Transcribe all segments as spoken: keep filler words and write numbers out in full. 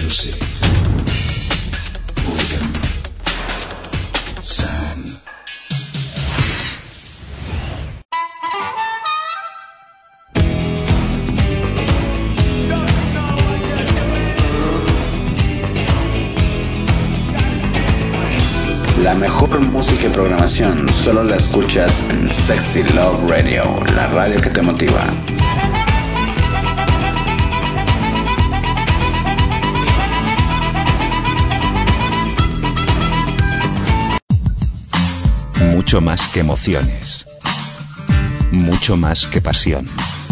Music. Rhythm. Sound. La mejor música y programación solo la escuchas en Sexy Love Radio, la radio que te motiva. Mucho más que emociones, mucho más que pasión.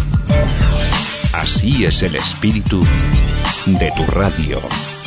Así es el espíritu de tu radio.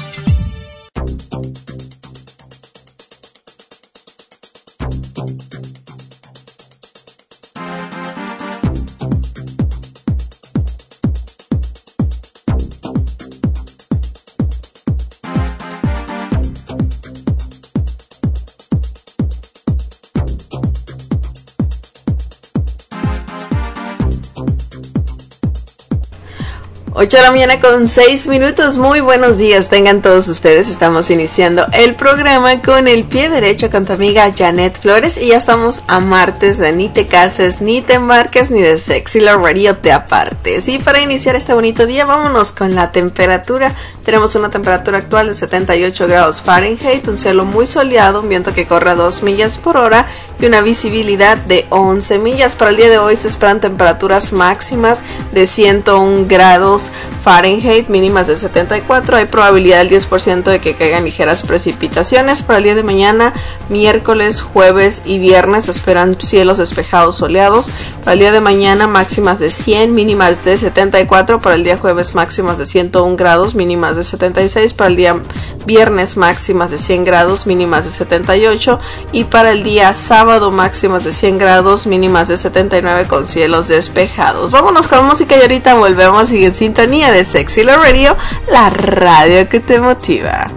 ocho de la mañana con seis minutos, muy buenos días tengan todos ustedes. Estamos iniciando el programa con el pie derecho con tu amiga Janet Flores y ya estamos a martes de ni te cases, ni te embarques, ni de Sexy Love Radio te apartes. Y para iniciar este bonito día, vámonos con la temperatura. Tenemos una temperatura actual de setenta y ocho grados Fahrenheit, un cielo muy soleado, un viento que corre a dos millas por hora y una visibilidad de once millas. Para el día de hoy se esperan temperaturas máximas de ciento uno grados Fahrenheit, mínimas de setenta y cuatro. Hay probabilidad del diez por ciento de que caigan ligeras precipitaciones. Para el día de mañana, miércoles, jueves y viernes se esperan cielos despejados soleados. Para el día de mañana, máximas de cien, mínimas de setenta y cuatro. Para el día jueves, máximas de ciento uno grados, mínimas de setenta y seis. Para el día viernes, máximas de cien grados, mínimas de setenta y ocho. Y para el día sábado, máximas de cien grados, mínimas de setenta y nueve con cielos despejados. Vámonos con música y ahorita volvemos y en sintonía de Sexy Love Radio, la radio que te motiva.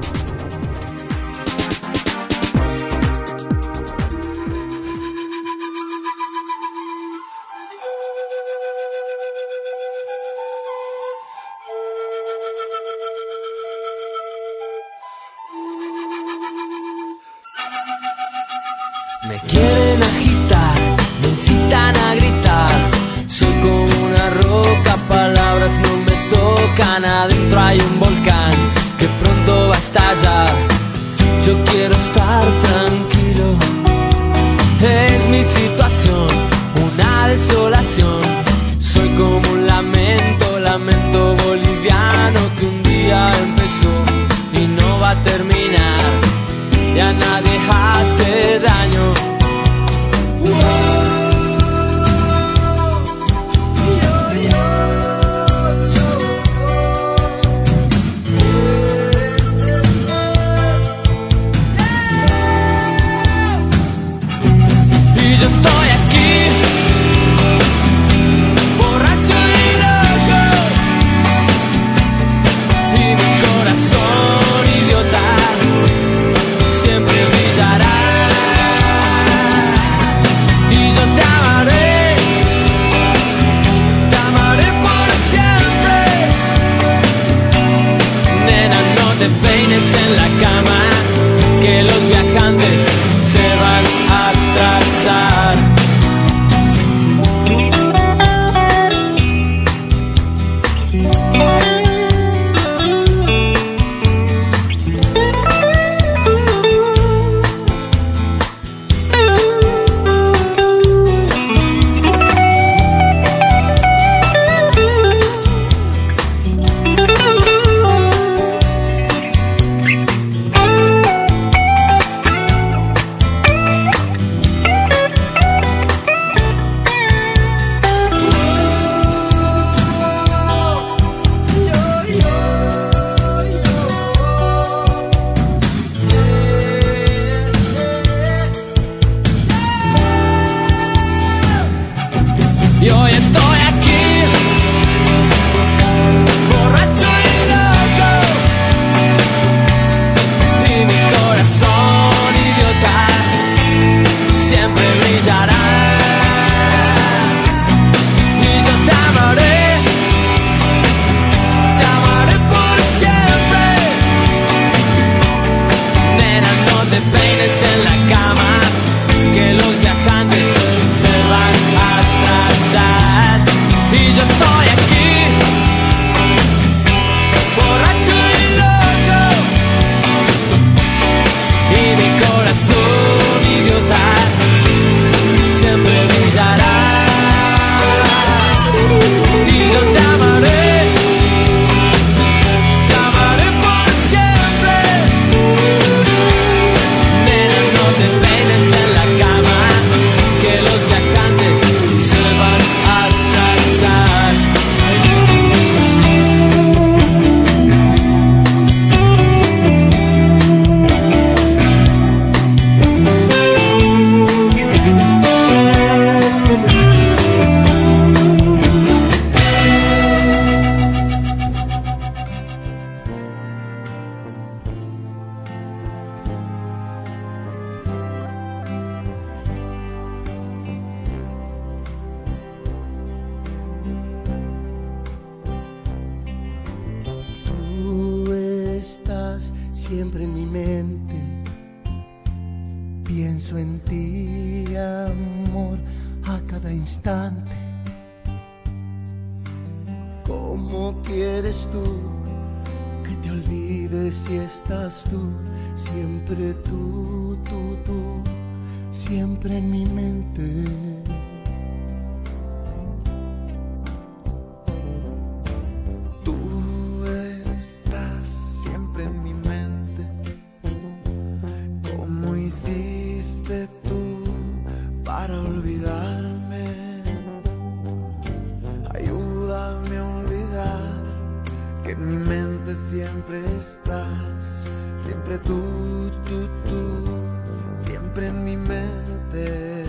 Me quieren agitar, me incitan a gritar. Soy como una roca, palabras no me tocan. Adentro hay un volcán que pronto va a estallar. Yo quiero estar tranquilo. Es mi situación, una desolación. Soy como un lamento, lamento boliviano que un día empezó y no va a terminar. Ya nadie hace daño. Y yo estoy aquí, borracho y siempre en mi mente. Pienso en ti, amor, a cada instante. ¿Cómo quieres tú que te olvides si estás tú? Siempre tú, tú, tú, siempre en mi mente. Tú estás siempre en mi mente. ¿Cómo hiciste tú para olvidarme? Ayúdame a olvidar que en mi mente siempre estás. Siempre tú, tú, tú, siempre en mi mente.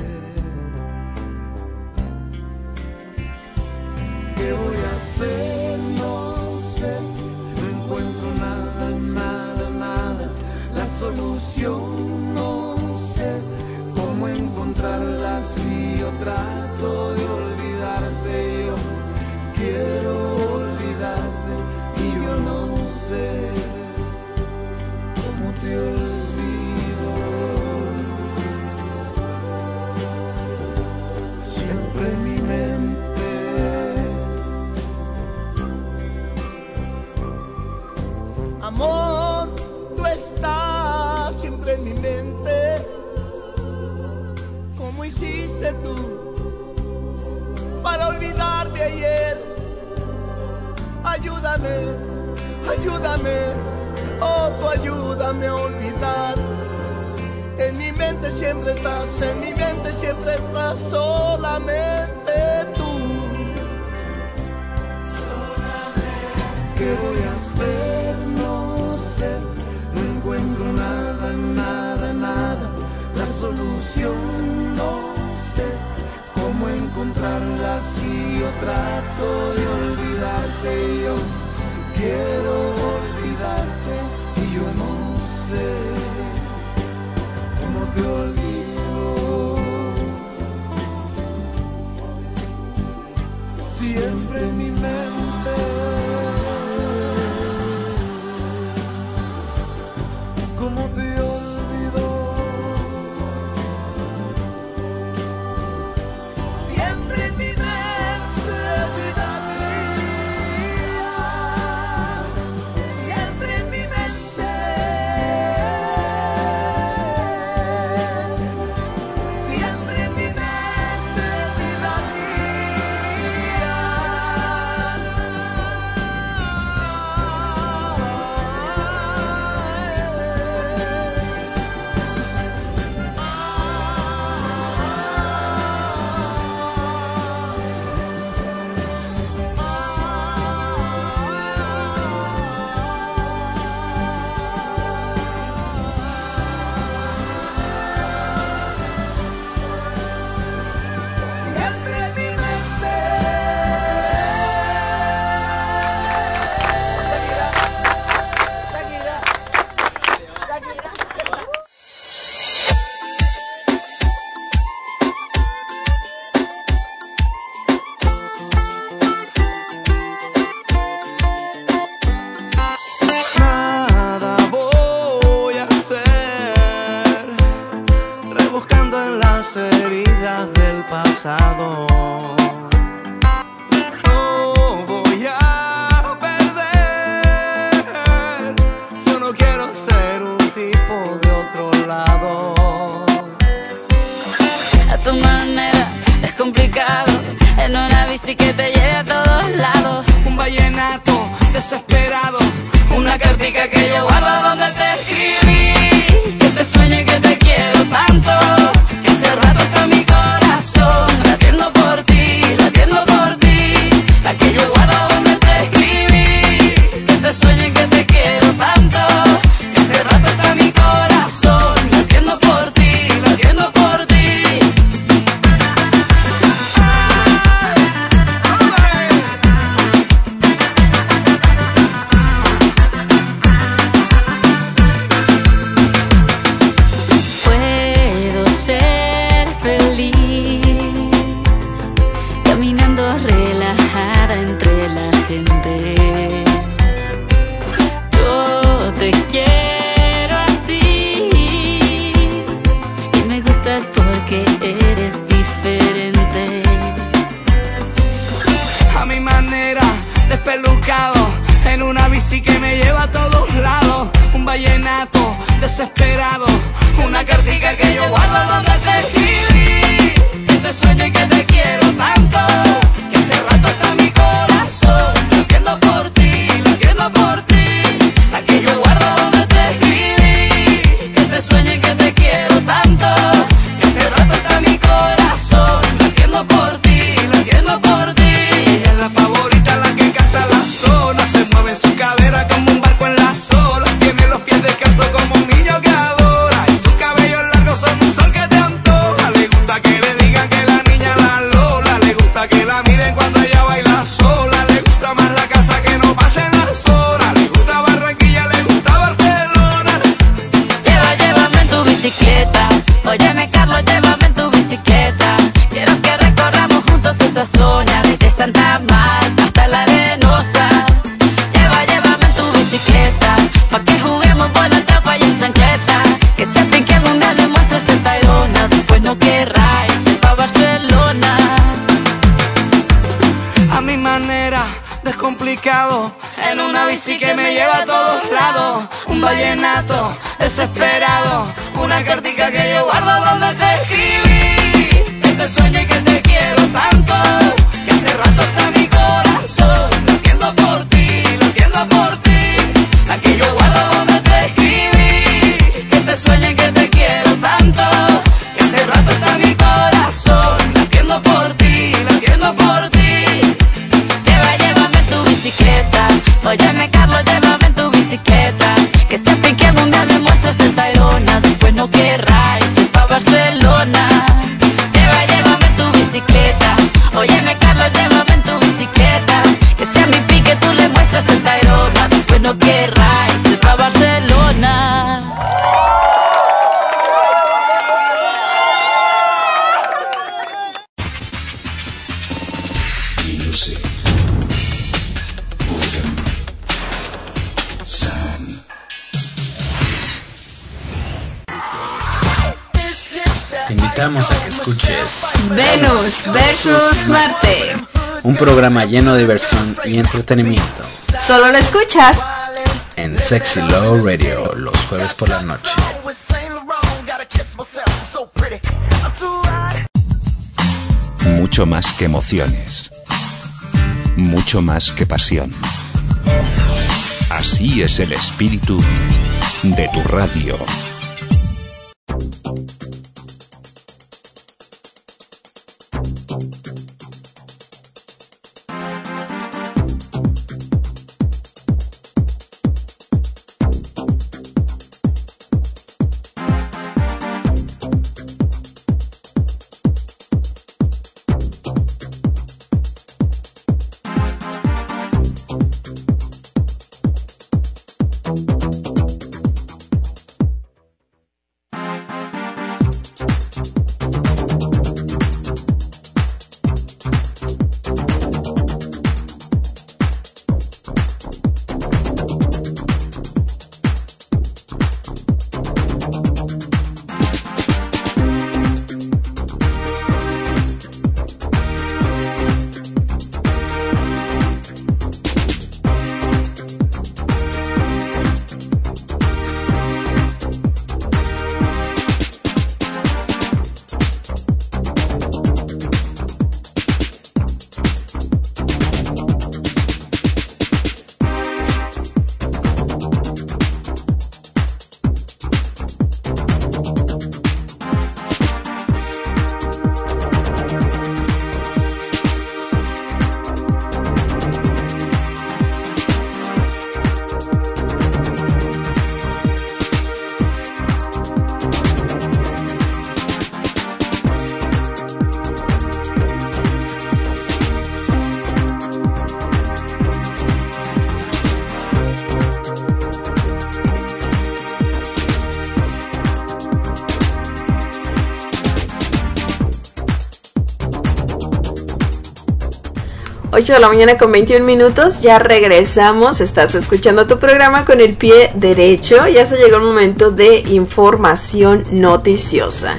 ¿Qué voy a hacer? No sé, no encuentro nada, nada, nada. La solución no sé cómo encontrarla si yo trato de olvidarte. Yo quiero olvidarte y yo no sé cómo te olvido. Siempre en mi mente. Amor, tú estás siempre en mi mente. ¿Cómo hiciste tú para olvidarme ayer? Ayúdame, ayúdame, oh, tú ayúdame a olvidar. En mi mente siempre estás, en mi mente siempre estás, solamente tú. ¿Qué voy a hacer? No sé, no encuentro nada, nada, nada. La solución no sé cómo encontrarla si yo trato de olvidarte. Yo quiero olvidarte y yo no sé cómo te olvido. Siempre en mi mente. ¿Cómo te olvido? Siempre en mi mente, vida mía. Siempre en mi mente. Siempre en mi mente, vida mía. Siempre en mi mente. Nada voy a hacer, rebuscando en las heridas del pasado. No voy a perder, yo no quiero ser un tipo de otro lado. A tu manera es complicado, en una bici que te lleve a todos lados. Un vallenato desesperado, Una cartica que yo guardo donde te escribí, que te sueñe que te quiero tanto, que hace rato está mi corazón latiendo por ti, latiendo por ti. La que yo guardo donde te escribí, que te sueñe que te quiero tanto, que hace rato está mi corazón latiendo por ti, latiendo por ti. Puedo ser feliz caminando relajada entre la gente. Yo te quiero bici que me lleva a todos lados, un vallenato desesperado, una cartica que yo guardo donde te escribí, que te sueño y que te quiero tanto, que hace rato está mi corazón latiendo por ti, latiendo por ti, la que yo guardo donde te escribí, que te sueño y que te quiero tanto, que hace rato está mi corazón latiendo por ti, latiendo por ti. Ella es la favorita, la que canta la zona, se mueve en su cadera como un barco en las olas, tiene los pies descalzos como un niño que adora, y sus cabellos largos son un sol que te antoja. Le gusta que le digan que la niña la Lola, le gusta que la miren cuando ella baila sola, le gusta más la casa que no pasen las horas, le gusta Barranquilla, le gusta Barcelona. Lleva, llévame en tu bicicleta, óyeme Carlos, llévame en tu bicicleta, quiero que recorramos juntos esta zona, desde Santa Marta hasta la Arenosa. Lleva, llévame en tu bicicleta, pa' que juguemos buena tapa y en chancleta, que sepan que algún día le muestres el Tayrona, después no querrá irse pa' Barcelona. A mi manera, descomplicado, en una bici que me lleva a todos lados, un vallenato desesperado, una cartica que yo guardo donde te escribí, que te sueño y que te quiero tanto, que hace rato está mi corazón latiendo por ti, latiendo por ti, la que yo guardo donde te escribí, que te sueño y que te quiero tanto, que hace rato está mi corazón latiendo por ti, latiendo por ti. Lleva, llévame en tu bicicleta, óyeme Carlos, llévame en tu bicicleta, que sepan que algún día le muestres el Tayrona, después no querrá irse pa' Barcelona. Lleva, llévame en tu bicicleta, óyeme Carlos, llévame en tu bicicleta, que sea mi pique tú le muestras el Tayrona, después no querrá irse pa' Barcelona. Music. Rhythm. Sound. Te invitamos a que escuches Venus versus Marte. un programa lleno de diversión y entretenimiento Solo lo escuchas en Sexy Love Radio los jueves por la noche. Mucho más que emociones. Mucho más que pasión. Así es el espíritu de tu radio. ocho de la mañana con veintiún minutos, ya regresamos, estás escuchando tu programa con el pie derecho, ya se llegó el momento de información noticiosa.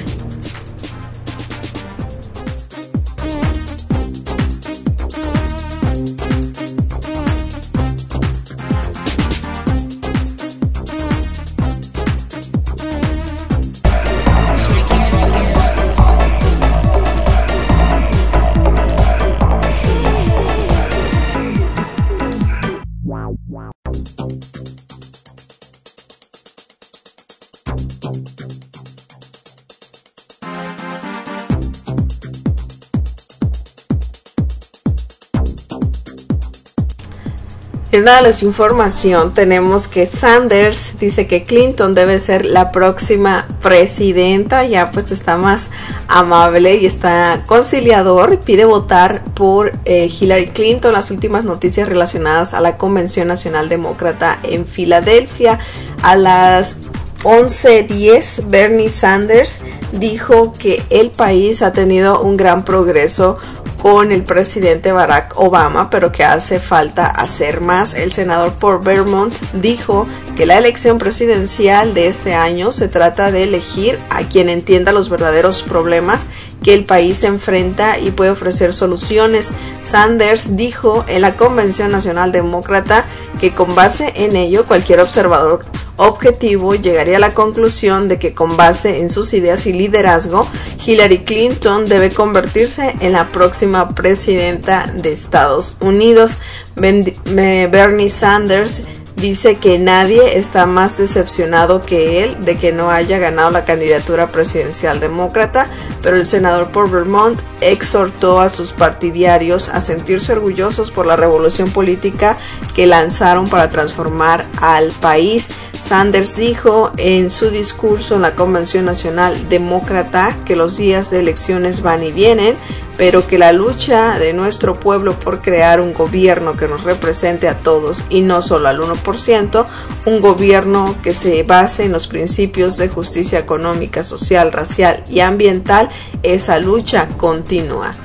En una de las información tenemos que Sanders dice que Clinton debe ser la próxima presidenta, ya pues está más amable y está conciliador, pide votar por eh, Hillary Clinton. Las últimas noticias relacionadas a la Convención Nacional Demócrata en Filadelfia. A las once diez, Bernie Sanders dijo que el país ha tenido un gran progreso con el presidente Barack Obama, pero que hace falta hacer más. El senador por Vermont dijo que la elección presidencial de este año se trata de elegir a quien entienda los verdaderos problemas que el país se enfrenta y puede ofrecer soluciones. Sanders dijo en la Convención Nacional Demócrata que con base en ello cualquier observador objetivo llegaría a la conclusión de que con base en sus ideas y liderazgo, Hillary Clinton debe convertirse en la próxima presidenta de Estados Unidos. Bernie Sanders dice que nadie está más decepcionado que él de que no haya ganado la candidatura presidencial demócrata, pero el senador por Vermont exhortó a sus partidarios a sentirse orgullosos por la revolución política que lanzaron para transformar al país. Sanders dijo en su discurso en la Convención Nacional Demócrata que los días de elecciones van y vienen, pero que la lucha de nuestro pueblo por crear un gobierno que nos represente a todos y no solo al uno por ciento, un gobierno que se base en los principios de justicia económica, social, racial y ambiental, esa lucha continúa.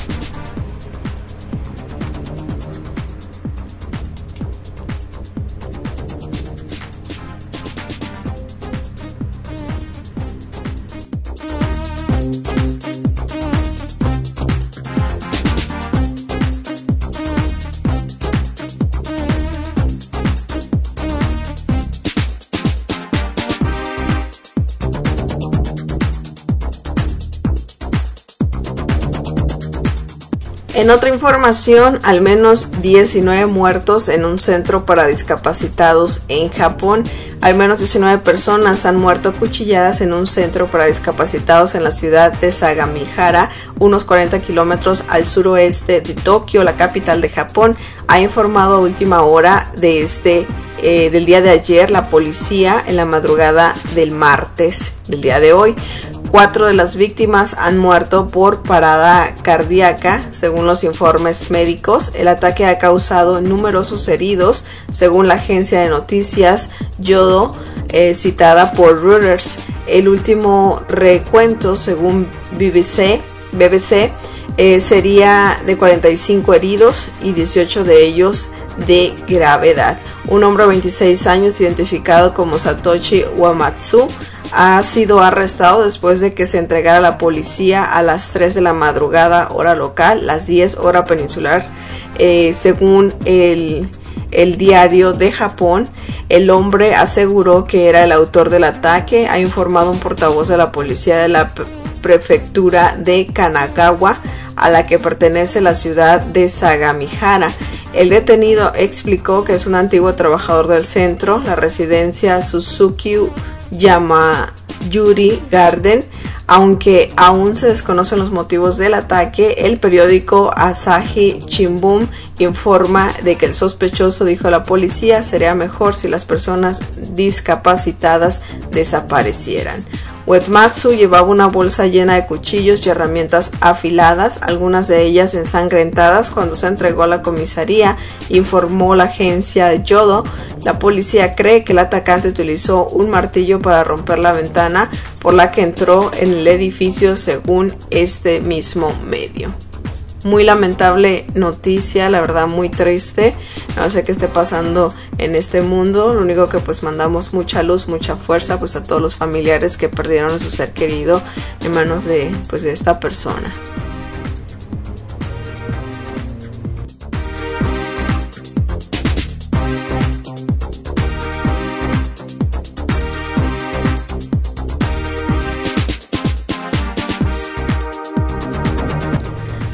En otra información, al menos diecinueve muertos en un centro para discapacitados en Japón. Al menos diecinueve personas han muerto acuchilladas en un centro para discapacitados en la ciudad de Sagamihara, unos cuarenta kilómetros al suroeste de Tokio, la capital de Japón. Ha informado a última hora de este, eh, del día de ayer la policía en la madrugada del martes del día de hoy. Cuatro de las víctimas han muerto por parada cardíaca, según los informes médicos. El ataque ha causado numerosos heridos, según la agencia de noticias Yodo, eh, citada por Reuters. El último recuento, según B B C, B B C eh, sería de cuarenta y cinco heridos y dieciocho de ellos de gravedad. Un hombre de veintiséis años, identificado como Satoshi Uematsu, ha sido arrestado después de que se entregara a la policía a las tres de la madrugada hora local, las diez hora peninsular, eh, según el, el diario de Japón. El hombre aseguró que era el autor del ataque, ha informado un portavoz de la policía de la prefectura de Kanagawa, a la que pertenece la ciudad de Sagamihara. El detenido explicó que es un antiguo trabajador del centro, la residencia Suzuki Yamayuri Garden. Aunque aún se desconocen los motivos del ataque, el periódico Asahi Shimbun informa de que el sospechoso dijo a la policía: sería mejor si las personas discapacitadas desaparecieran. Uematsu llevaba una bolsa llena de cuchillos y herramientas afiladas, algunas de ellas ensangrentadas, cuando se entregó a la comisaría, informó la agencia de Yodo. La policía cree que el atacante utilizó un martillo para romper la ventana por la que entró en el edificio, según este mismo medio. Muy lamentable noticia, la verdad muy triste. No sé qué esté pasando en este mundo. Lo único que pues mandamos mucha luz, mucha fuerza pues a todos los familiares que perdieron a su ser querido en manos de pues de esta persona.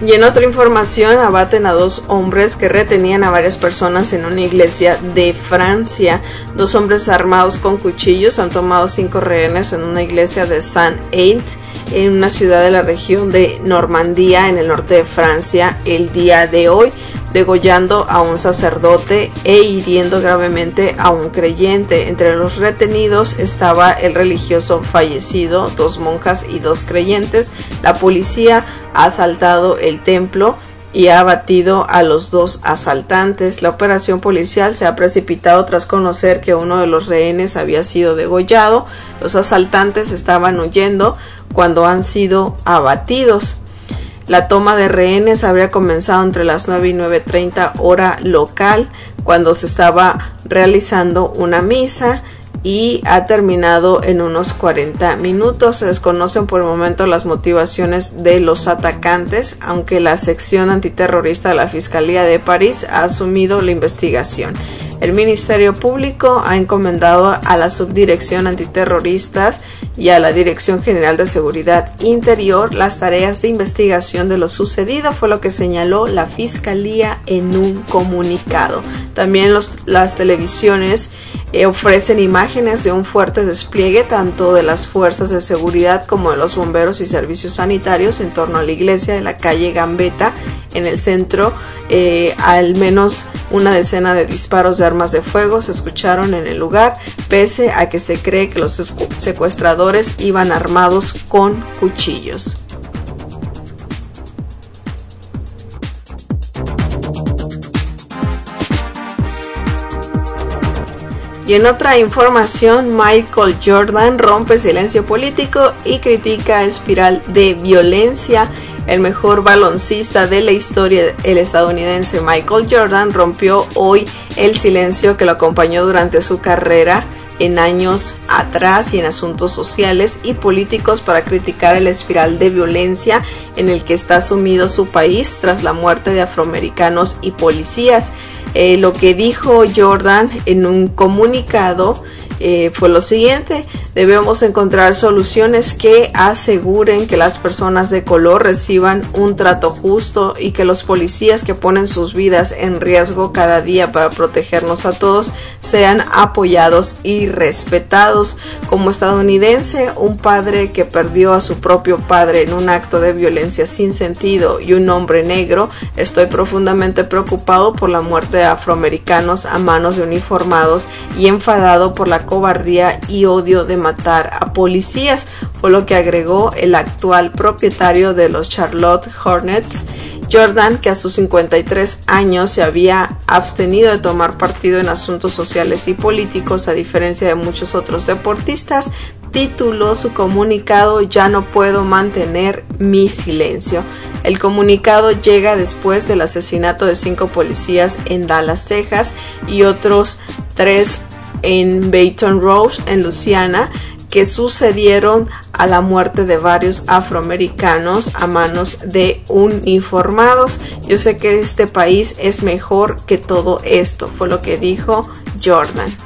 Y en otra información, abaten a dos hombres que retenían a varias personas en una iglesia de Francia. Dos hombres armados con cuchillos han tomado cinco rehenes en una iglesia de Saint-Aid, en una ciudad de la región de Normandía, en el norte de Francia, el día de hoy, degollando a un sacerdote e hiriendo gravemente a un creyente. Entre los retenidos estaba el religioso fallecido, dos monjas y dos creyentes. La policía ha asaltado el templo y ha abatido a los dos asaltantes. La operación policial se ha precipitado tras conocer que uno de los rehenes había sido degollado. Los asaltantes estaban huyendo cuando han sido abatidos. La toma de rehenes habría comenzado entre las nueve y nueve treinta hora local, cuando se estaba realizando una misa, y ha terminado en unos cuarenta minutos. Se desconocen por el momento las motivaciones de los atacantes, aunque la sección antiterrorista de la Fiscalía de París ha asumido la investigación. El Ministerio Público ha encomendado a la Subdirección Antiterroristas y a la Dirección General de Seguridad Interior las tareas de investigación de lo sucedido, fue lo que señaló la Fiscalía en un comunicado. También los, las televisiones eh, ofrecen imágenes de un fuerte despliegue tanto de las fuerzas de seguridad como de los bomberos y servicios sanitarios en torno a la iglesia de la calle Gambetta en el centro. Eh, al menos una decena de disparos de armas de fuego se escucharon en el lugar, pese a que se cree que los secuestradores iban armados con cuchillos. Y en otra información, Michael Jordan rompe silencio político y critica espiral de violencia. El mejor baloncista de la historia, el estadounidense Michael Jordan, rompió hoy el silencio que lo acompañó durante su carrera en años atrás y en asuntos sociales y políticos para criticar el espiral de violencia en el que está sumido su país tras la muerte de afroamericanos y policías. Eh, lo que dijo Jordan en un comunicado eh, fue lo siguiente: debemos encontrar soluciones que aseguren que las personas de color reciban un trato justo y que los policías que ponen sus vidas en riesgo cada día para protegernos a todos sean apoyados y respetados. Como estadounidense, un padre que perdió a su propio padre en un acto de violencia sin sentido y un hombre negro, estoy profundamente preocupado por la muerte de afroamericanos a manos de uniformados y enfadado por la cobardía y odio de matar a policías, fue lo que agregó el actual propietario de los Charlotte Hornets. Jordan, que a sus cincuenta y tres años se había abstenido de tomar partido en asuntos sociales y políticos, a diferencia de muchos otros deportistas, tituló su comunicado "Ya no puedo mantener mi silencio". El comunicado llega después del asesinato de cinco policías en Dallas, Texas, y otros tres en Baton Rouge, en Luisiana, que sucedieron a la muerte de varios afroamericanos a manos de uniformados. Yo sé que este país es mejor que todo esto, fue lo que dijo Jordan.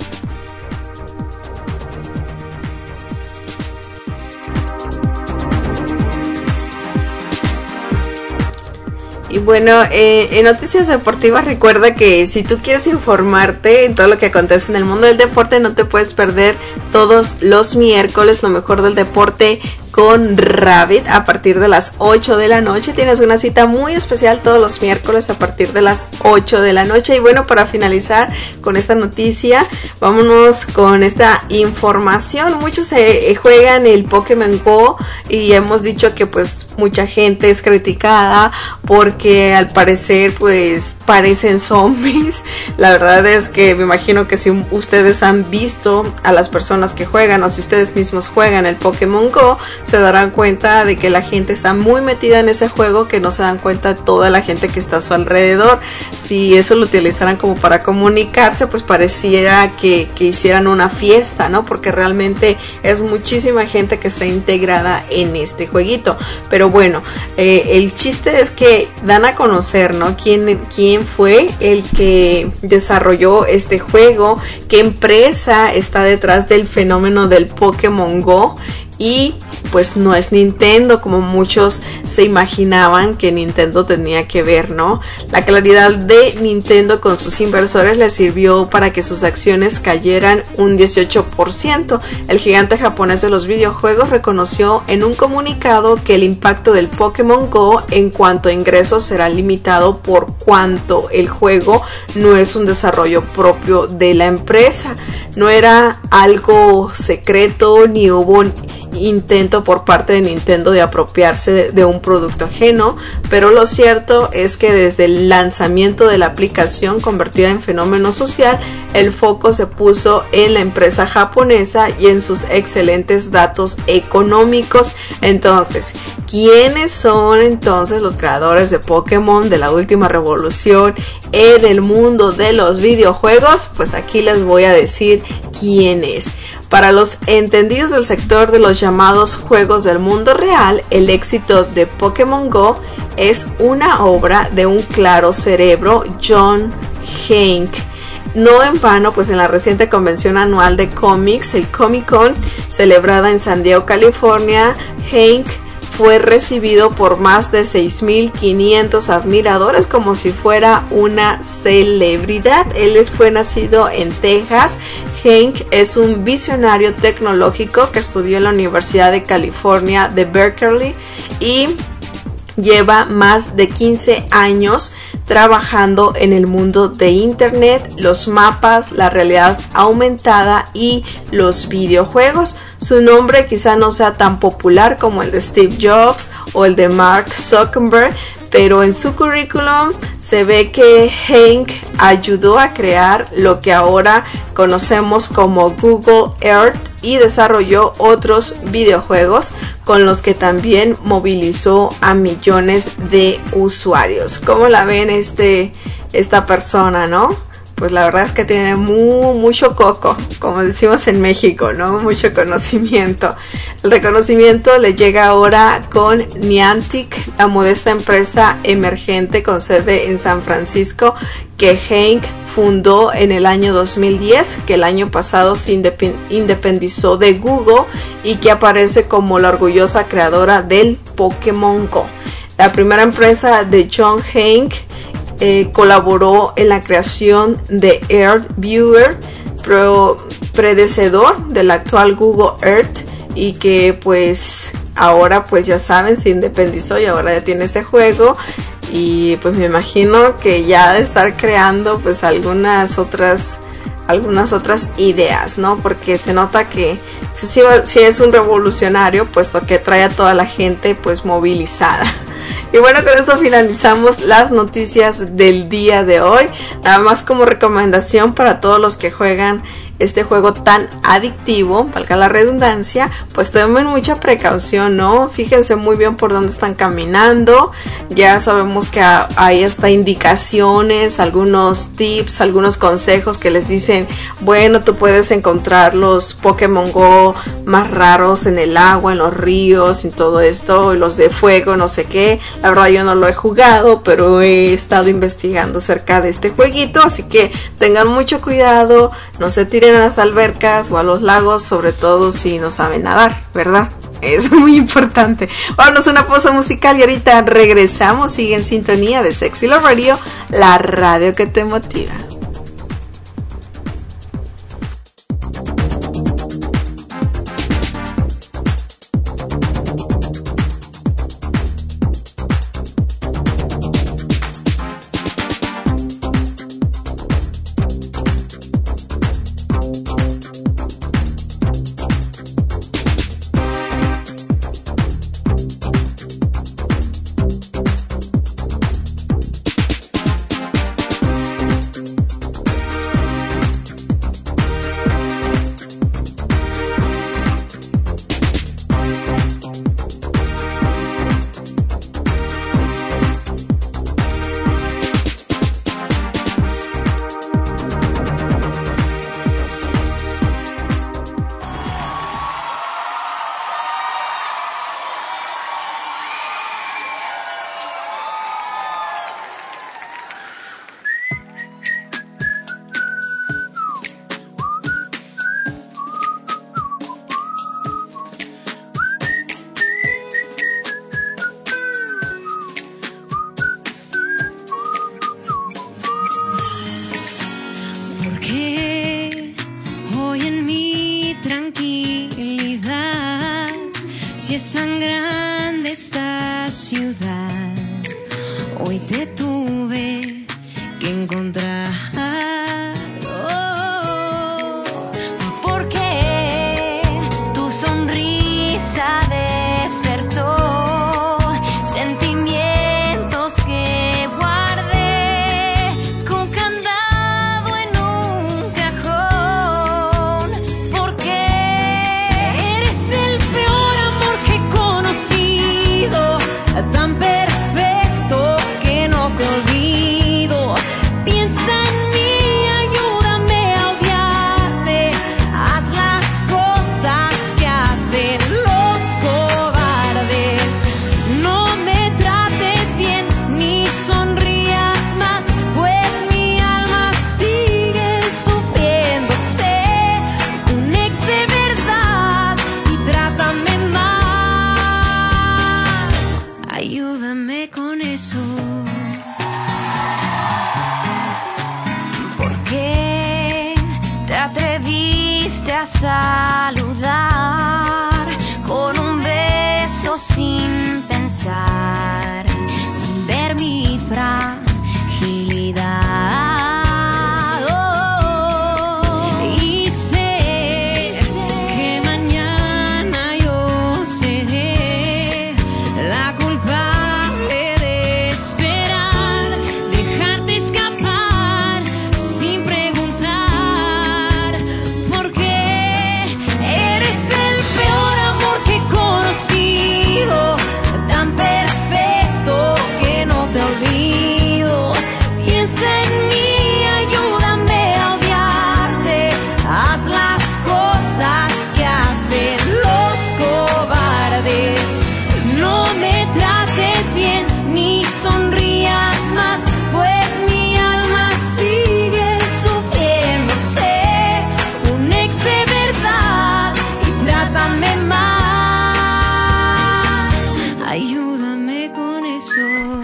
Y bueno, eh, en Noticias Deportivas, recuerda que si tú quieres informarte en todo lo que acontece en el mundo del deporte, no te puedes perder todos los miércoles lo mejor del deporte con Rabbit a partir de las ocho de la noche. Tienes una cita muy especial todos los miércoles a partir de las ocho de la noche. Y bueno, para finalizar con esta noticia, vámonos con esta información. Muchos eh, juegan el Pokémon Go y hemos dicho que pues mucha gente es criticada porque al parecer pues parecen zombies. La verdad es que me imagino que si ustedes han visto a las personas que juegan o si ustedes mismos juegan el Pokémon Go, se darán cuenta de que la gente está muy metida en ese juego, que no se dan cuenta de toda la gente que está a su alrededor. Si eso lo utilizaran como para comunicarse, pues pareciera que, que hicieran una fiesta, ¿no? Porque realmente es muchísima gente que está integrada en este jueguito. Pero bueno, eh, el chiste es que dan a conocer, ¿no? Quién, quién fue el que desarrolló este juego, qué empresa está detrás del fenómeno del Pokémon Go. Y pues no es Nintendo como muchos se imaginaban que Nintendo tenía que ver, ¿no? La claridad de Nintendo con sus inversores le sirvió para que sus acciones cayeran un dieciocho por ciento. El gigante japonés de los videojuegos reconoció en un comunicado que el impacto del Pokémon Go en cuanto a ingresos será limitado por cuanto el juego no es un desarrollo propio de la empresa. No era algo secreto ni hubo intento por parte de Nintendo de apropiarse de, de un producto ajeno, pero lo cierto es que desde el lanzamiento de la aplicación convertida en fenómeno social, el foco se puso en la empresa japonesa y en sus excelentes datos económicos. Entonces, ¿quiénes son entonces los creadores de Pokémon, de la última revolución en el mundo de los videojuegos? Pues aquí les voy a decir quién es. Para los entendidos del sector de los llamados juegos del mundo real, el éxito de Pokémon Go es una obra de un claro cerebro, John Hank. No en vano, pues en la reciente convención anual de cómics, el Comic Con, celebrada en San Diego, California, Hank fue recibido por más de seis mil quinientos admiradores como si fuera una celebridad. Él fue nacido en Texas. Hank es un visionario tecnológico que estudió en la Universidad de California de Berkeley y lleva más de quince años trabajando en el mundo de internet, los mapas, la realidad aumentada y los videojuegos. Su nombre quizá no sea tan popular como el de Steve Jobs o el de Mark Zuckerberg, pero en su currículum se ve que Hank ayudó a crear lo que ahora conocemos como Google Earth y desarrolló otros videojuegos con los que también movilizó a millones de usuarios. ¿Cómo la ven este, esta persona, no? Pues la verdad es que tiene muy, mucho coco, como decimos en México, ¿no? Mucho conocimiento. El reconocimiento le llega ahora con Niantic, la modesta empresa emergente con sede en San Francisco que Hank fundó en el año dos mil diez, que el año pasado se independ- independizó de Google y que aparece como la orgullosa creadora del Pokémon Go. La primera empresa de John Hank Eh, colaboró en la creación de Earth Viewer, pro, predecedor del actual Google Earth, y que pues ahora pues ya saben, se independizó y ahora ya tiene ese juego. Y pues me imagino que ya de estar creando pues algunas otras algunas otras ideas, ¿no? Porque se nota que si, si es un revolucionario, puesto que trae a toda la gente pues movilizada. Y bueno, con eso finalizamos las noticias del día de hoy. Nada más como recomendación para todos los que juegan este juego tan adictivo, valga la redundancia, pues tomen mucha precaución, ¿no? Fíjense muy bien por dónde están caminando. Ya sabemos que hay hasta indicaciones, algunos tips, algunos consejos que les dicen, bueno, tú puedes encontrar los Pokémon Go más raros en el agua, en los ríos y todo esto, y los de fuego, no sé qué. La verdad yo no lo he jugado, pero he estado investigando acerca de este jueguito, así que tengan mucho cuidado, no se tiren a las albercas o a los lagos, sobre todo si no saben nadar, ¿verdad? Eso es muy importante. Vámonos a una pausa musical y ahorita regresamos. Sigue en sintonía de Sexy Love Radio, la radio que te motiva. es tan grande esta ciudad. Hoy te tuve que encontrar. Oh, porque tu sonrisa despertó sentimientos que guardé con candado en un cajón. Porque eres el peor amor que he conocido, tan perfecto que no te olvido. Piensa en mí, ayúdame a odiarte. Haz las cosas que hacen los cobardes. No me trates bien ni sonrías más, pues mi alma sigue sufriendo. Sé un ex de verdad y trátame mal. Ayúdame con eso. ¿Por qué te atreviste a saludar con un beso sin pensar, sin ver mi fragilidad? Oh, y sé que mañana yo seré la culpable de esperar, dejarte escapar sin preguntar. Porque eres el peor amor que he conocido, tan perfecto que no te olvido. Piensa en mí, ayúdame a odiarte. Haz las cosas que hacen los cobardes. No me trates bien ni sonrías más, pues mi alma sigue sufriendo. Sé un ex de verdad y trátame mal. Ayúdame con eso.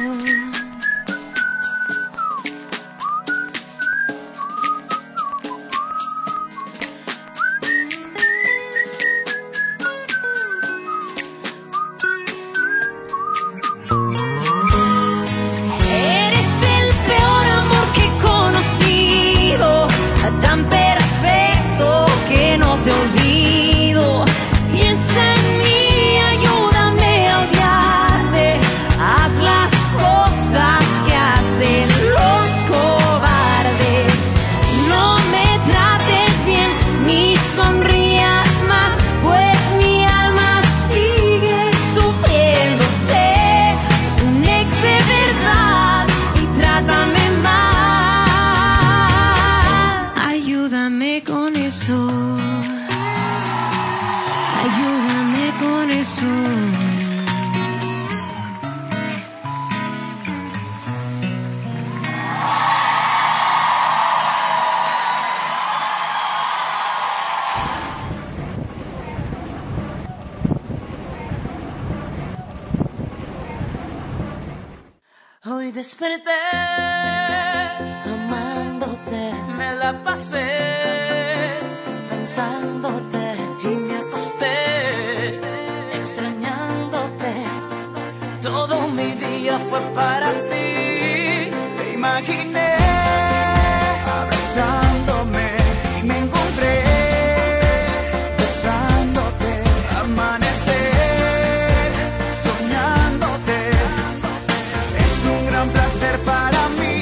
Eres el peor amor que he conocido, tan perfecto que no te olvido. Piensa en mí, ayúdame a odiarte. Haz las cosas que hacen los cobardes. No me trates bien ni sonrías más, pues mi alma sigue sufriendo. Sé un ex de verdad y trátame mal. Ayúdame con eso. Ayúdame con eso. Hoy desperté amándote, me la pasé pensándote y me acosté extrañándote. Todo mi día fue para ti. Te imaginé abrazándome y me encontré besándote, amanecer soñándote. Es un gran placer para mí.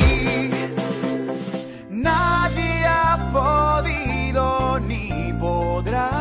Nadie ha podido ni podrá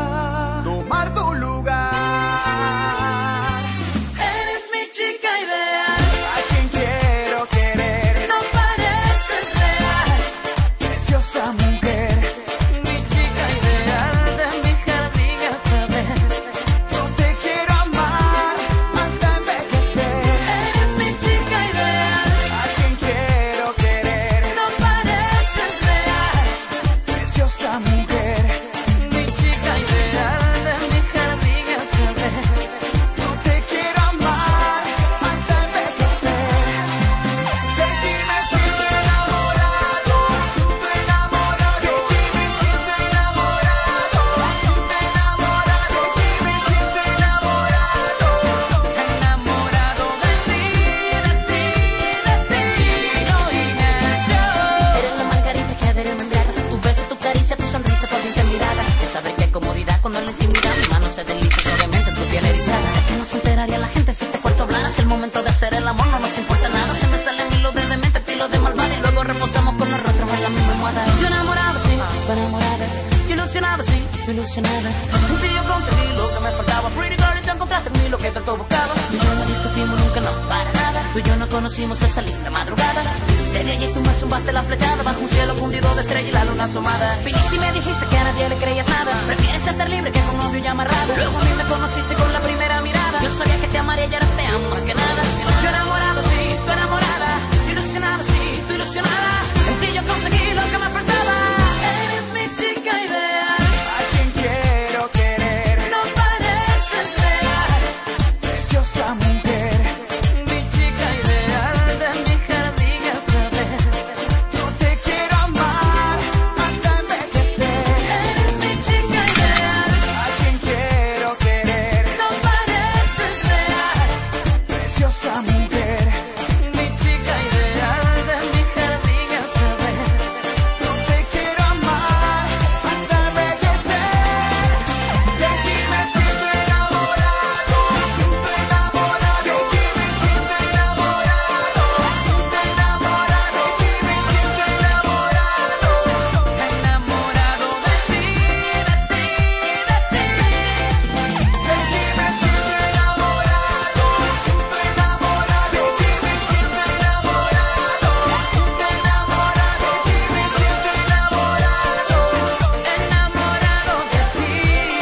dice por tu mirada, de saber que hay comodidad cuando en la intimidad mi mano se desliza suavemente en tu piel erizada. Es que no se enteraría la gente si te cuento hablar. Si el momento de hacer el amor no nos importa nada, se me salen hilos de demente, estilos de malvada, y luego reposamos con los rostros en la misma almohada. Yo enamorado, sí, tú enamorada, yo ilusionado, sí, tú ilusionada. Un día yo conseguí lo que me faltaba, pretty girl, y tú encontraste en mí lo que tanto buscaba. Tú y yo no discutimos nunca, no, para nada. Tú y yo no conocimos esa linda madrugada. Desde allí tú me zumbaste la flechada bajo un cielo fundido de estrella y la luna asomada. Viniste y me dijiste que a nadie le creías nada. Prefieres estar libre que con novio y amarrado. Luego a mí me conociste con la primera mirada. Yo sabía que te amaría y ahora te amo más que nada. Yo enamorado, sí, tú enamorada. Ilusionado, sí, tú ilusionada. En ti yo conseguí lo que me faltaba. Eres mi chica ideal, a quien quiero querer. no pareces real, Preciosa mujer, mi chica ideal de mi jardín otra vez. yo te quiero amar hasta envejecer. Eres mi chica ideal, A quien quiero querer. no pareces real, Preciosa mujer, mi chica ideal de mi jardín otra vez. yo te quiero amar hasta envejecer. De ti me siento enamorado, siento enamorado. De ti me siento enamorado, siento enamorado. De ti me siento enamorado. Enamorado de ti, de ti, de ti. De ti me siento enamorado, siento enamorado. De ti me siento enamorado, siento enamorado. De ti me siento enamorado. Enamorado de ti,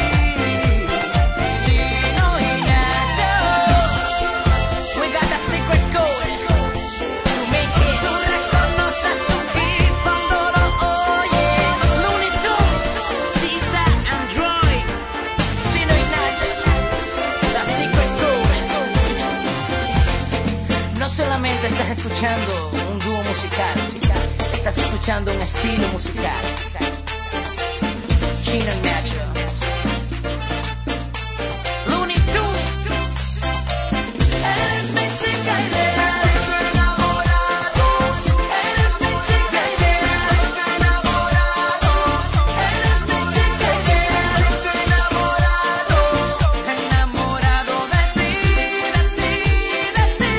Chino y Nacho. We got that secret code to make it. Tú reconoces un hit cuando lo oyes. Looney Tunes, Sisa, Android, Chino y Nacho. The secret code. No solamente estás escuchando un dúo musical, estás escuchando un estilo musical. Chino y Nacho. Looney Tunes. Eres mi chica ideal. Eres mi chica ideal. Eres mi chica ideal. Enamorado de ti, de ti, de ti.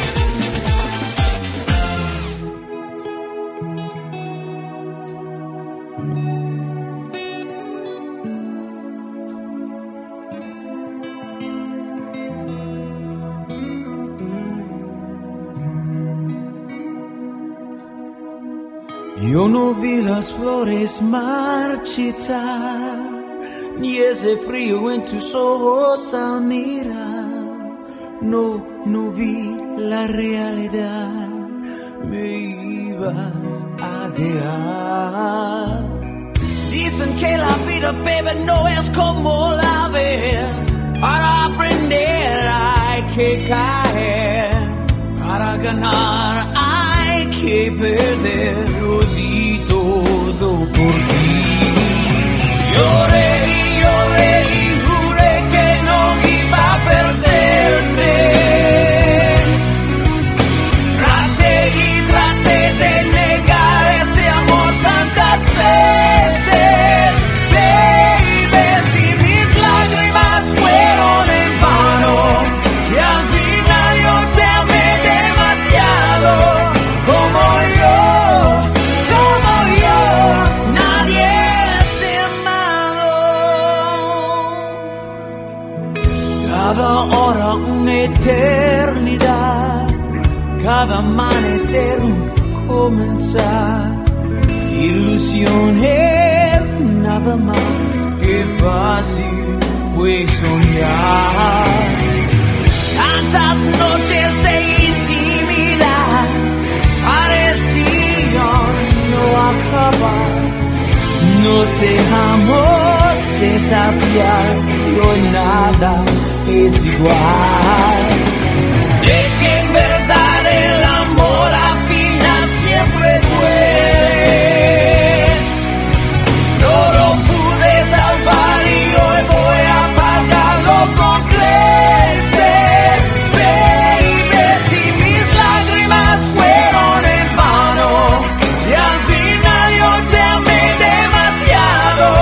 Yo no vi las flores marchitar, ni ese frío en tus ojos al mirar. No, no vi la realidad, me ibas a dejar. Dicen que la vida, baby, no es como la ves. Para aprender hay que caer, para ganar hay que perder. Lo di todo por ti. Lloré y lloré y juré que no iba a perderte. Traté y traté de negar este amor tantas veces, baby, si mis lágrimas fueron en vano, si al final yo te amé demasiado, como yo, como yo, nadie te ha amado. Cada hora una eternidad, cada amanecer un comenzar. Ilusiones nada más, que fácil fue soñar. Tantas noches de intimidad parecían no acabar. Nos dejamos desafiar y hoy nada es igual. Sé que en verdad el amor al final siempre duele. No lo pude salvar y hoy voy a pagarlo con creces, baby, si mis lágrimas fueron en vano, si al final yo te amé demasiado,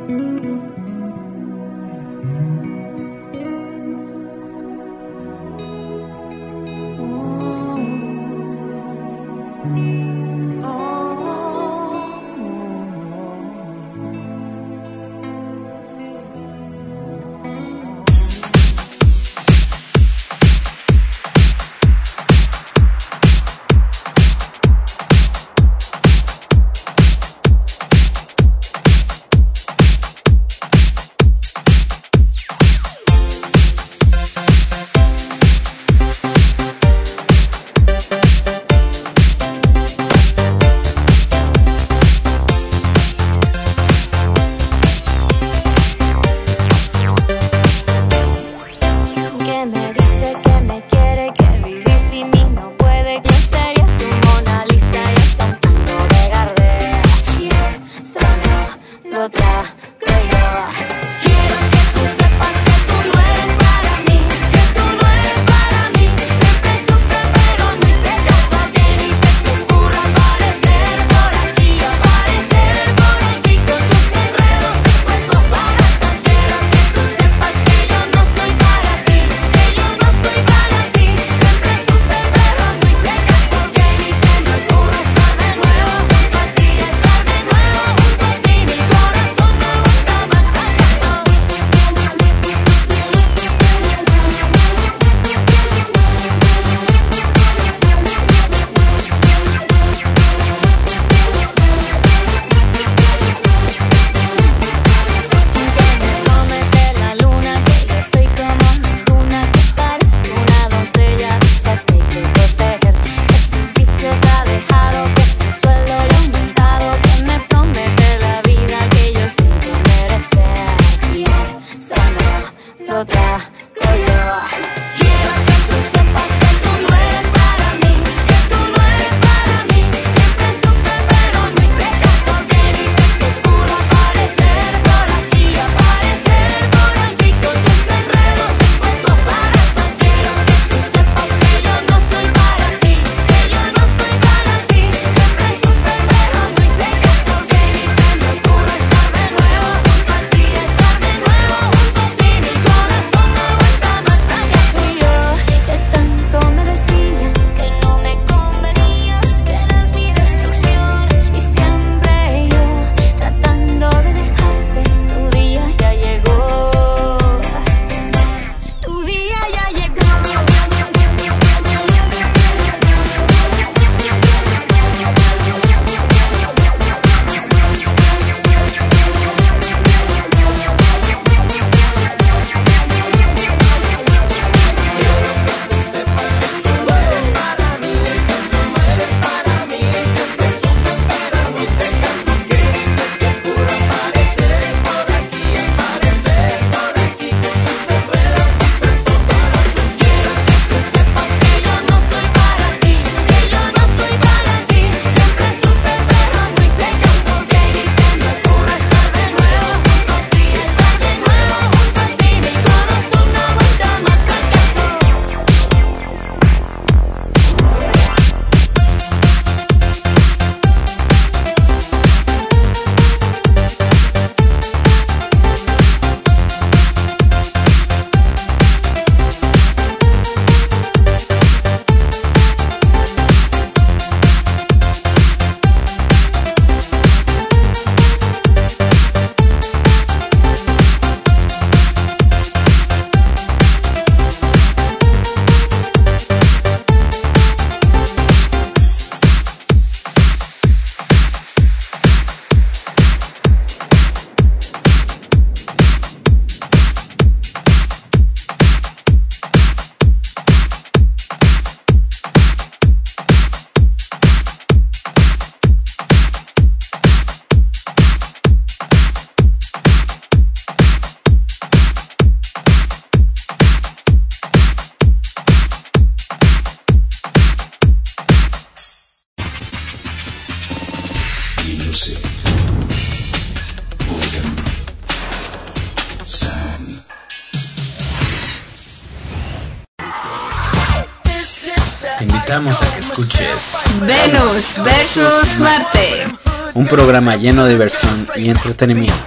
Te invitamos a que escuches Venus versus Marte, un programa lleno de diversión y entretenimiento.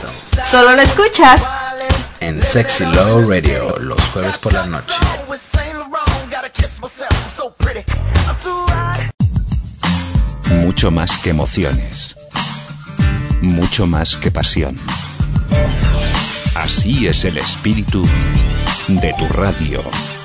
Solo lo escuchas en Sexy Love Radio los jueves por la noche. Mucho más que emociones. Mucho más que pasión. Así es el espíritu de tu radio.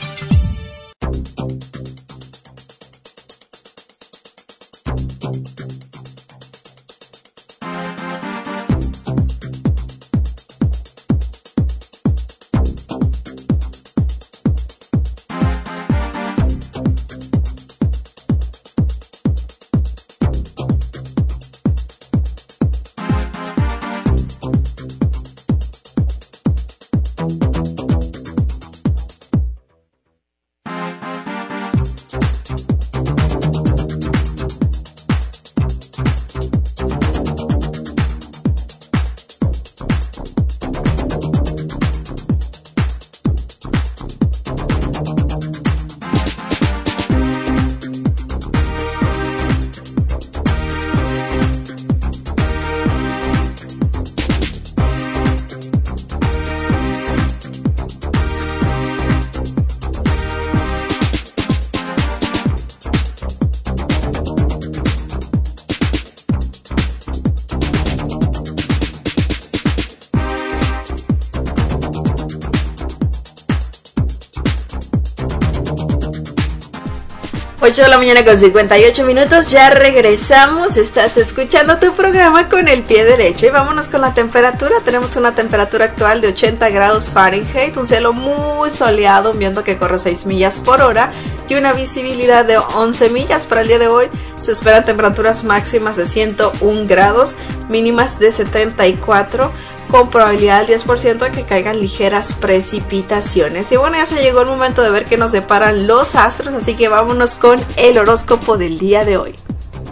ocho de la mañana con cincuenta y ocho minutos, ya regresamos, estás escuchando tu programa con el pie derecho y vámonos con la temperatura. Tenemos una temperatura actual de ochenta grados Fahrenheit, un cielo muy soleado, un viento que corre seis millas por hora y una visibilidad de once millas. Para el día de hoy se esperan temperaturas máximas de ciento uno grados, mínimas de setenta y cuatro, con probabilidad del diez por ciento de que caigan ligeras precipitaciones. Y bueno, ya se llegó el momento de ver qué nos deparan los astros, así que vámonos con el horóscopo del día de hoy.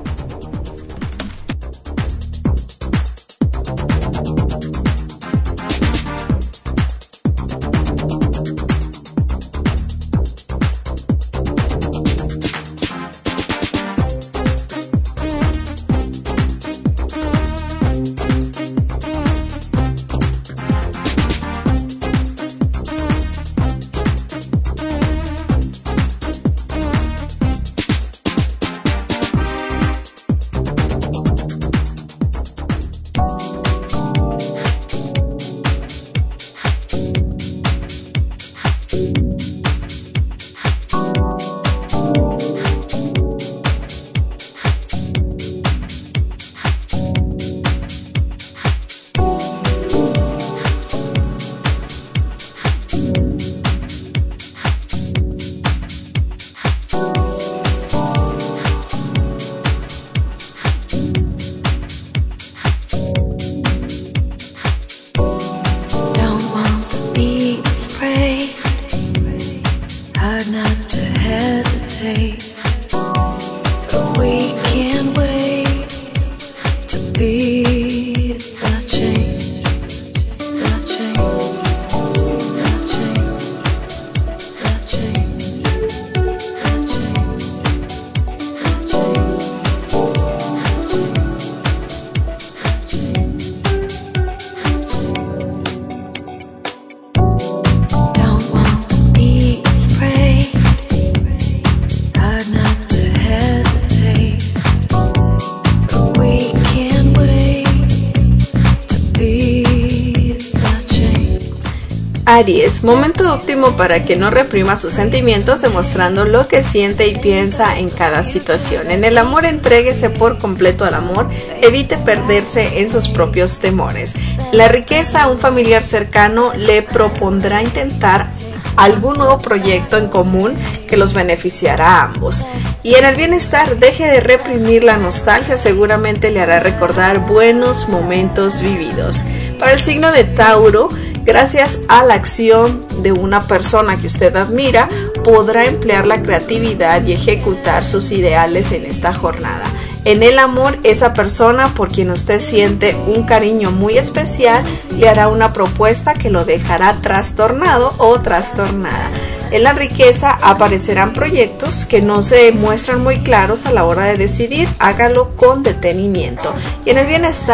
Aries, momento óptimo para que no reprima sus sentimientos, demostrando lo que siente y piensa en cada situación. En el amor, entréguese por completo al amor, evite perderse en sus propios temores. La riqueza, un familiar cercano le propondrá intentar algún nuevo proyecto en común que los beneficiará a ambos. Y en el bienestar, deje de reprimir la nostalgia, seguramente le hará recordar buenos momentos vividos. Para el signo de Tauro, gracias a la acción de una persona que usted admira, podrá emplear la creatividad y ejecutar sus ideales en esta jornada. En el amor, esa persona por quien usted siente un cariño muy especial le hará una propuesta que lo dejará trastornado o trastornada. En la riqueza aparecerán proyectos que no se muestran muy claros a la hora de decidir, hágalo con detenimiento. Y en el bienestar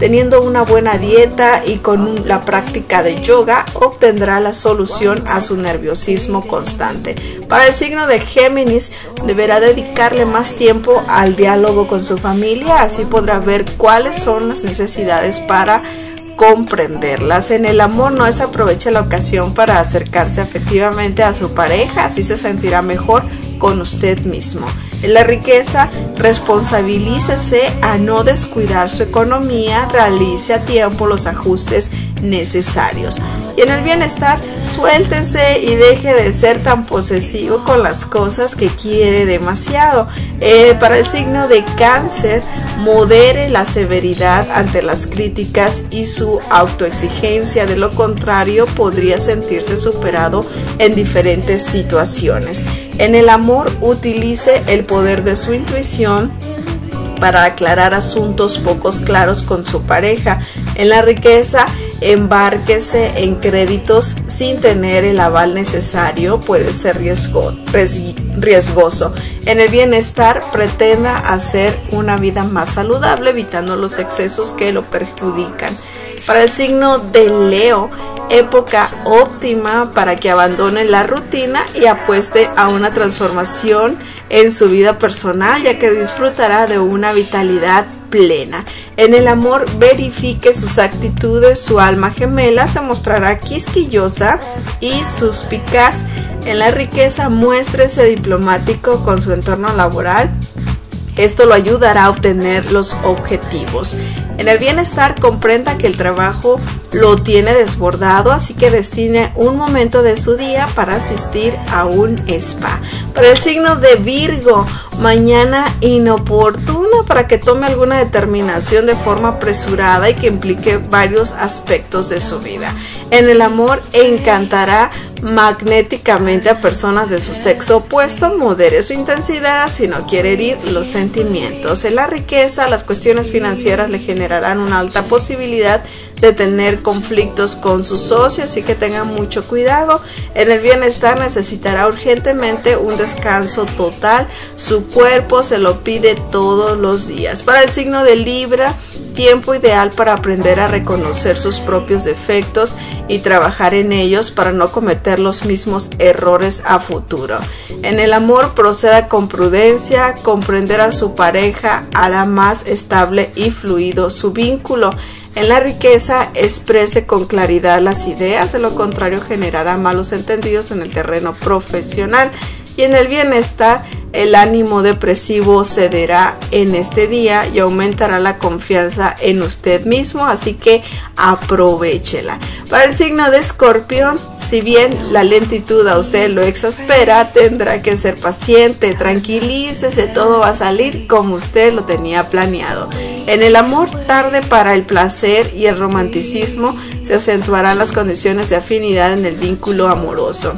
Teniendo una buena dieta y con un, la práctica de yoga, obtendrá la solución a su nerviosismo constante. Para el signo de Géminis, deberá dedicarle más tiempo al diálogo con su familia, así podrá ver cuáles son las necesidades para comprenderlas. En el amor, no desaproveche la ocasión para acercarse afectivamente a su pareja, así se sentirá mejor con usted mismo. En la riqueza, responsabilícese a no descuidar su economía, realice a tiempo los ajustes necesarios. Y en el bienestar, suéltese y deje de ser tan posesivo con las cosas que quiere demasiado. Eh, para el signo de Cáncer, modere la severidad ante las críticas y su autoexigencia, de lo contrario podría sentirse superado en diferentes situaciones. En el amor, utilice el poder de su intuición para aclarar asuntos pocos claros con su pareja. En la riqueza, embárquese en créditos sin tener el aval necesario, puede ser riesgo, riesgoso. En el bienestar, pretenda hacer una vida más saludable, evitando los excesos que lo perjudican. Para el signo de Leo, época óptima para que abandone la rutina y apueste a una transformación en su vida personal, ya que disfrutará de una vitalidad plena. En el amor, verifique sus actitudes, su alma gemela se mostrará quisquillosa y suspicaz. En la riqueza, muéstrese diplomático con su entorno laboral. Esto lo ayudará a obtener los objetivos. En el bienestar, comprenda que el trabajo lo tiene desbordado, así que destine un momento de su día para asistir a un spa. Para el signo de Virgo, mañana inoportuna para que tome alguna determinación de forma apresurada y que implique varios aspectos de su vida. En el amor, encantará magnéticamente a personas de su sexo opuesto, modere su intensidad si no quiere herir los sentimientos. En la riqueza, las cuestiones financieras le generarán una alta posibilidad de tener conflictos con sus socios, así que tengan mucho cuidado. En el bienestar, necesitará urgentemente un descanso total, su cuerpo se lo pide todos los días. Para el signo de Libra, tiempo ideal para aprender a reconocer sus propios defectos y trabajar en ellos para no cometer los mismos errores a futuro. En el amor, proceda con prudencia, comprender a su pareja hará más estable y fluido su vínculo. En la riqueza, exprese con claridad las ideas, de lo contrario generará malos entendidos en el terreno profesional. Y en el bienestar, el ánimo depresivo cederá en este día y aumentará la confianza en usted mismo, así que aprovéchela. Para el signo de Escorpión, si bien la lentitud a usted lo exaspera, tendrá que ser paciente, tranquilícese, todo va a salir como usted lo tenía planeado. En el amor, tarde para el placer y el romanticismo, se acentuarán las condiciones de afinidad en el vínculo amoroso.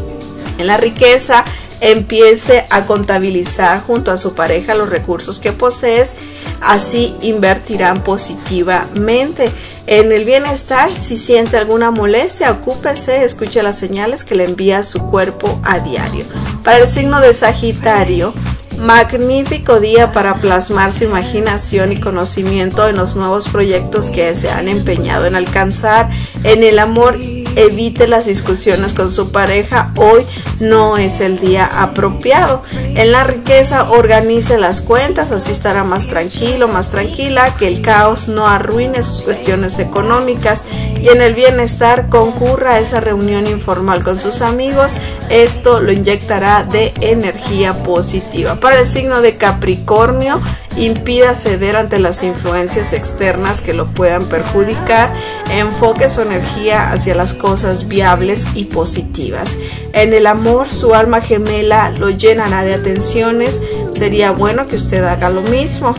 En la riqueza, empiece a contabilizar junto a su pareja los recursos que posees, así invertirán positivamente. En el bienestar, si siente alguna molestia, ocúpese, escuche las señales que le envía su cuerpo a diario. Para el signo de Sagitario, magnífico día para plasmar su imaginación y conocimiento en los nuevos proyectos que se han empeñado en alcanzar. En el amor, evite las discusiones con su pareja, hoy no es el día apropiado. En la riqueza, organice las cuentas, así estará más tranquilo, más tranquila, que el caos no arruine sus cuestiones económicas. Y en el bienestar, concurra a esa reunión informal con sus amigos, esto lo inyectará de energía positiva. Para el signo de Capricornio, impida ceder ante las influencias externas que lo puedan perjudicar, enfoque su energía hacia las cosas viables y positivas. En el amor, su alma gemela lo llenará de atenciones, sería bueno que usted haga lo mismo.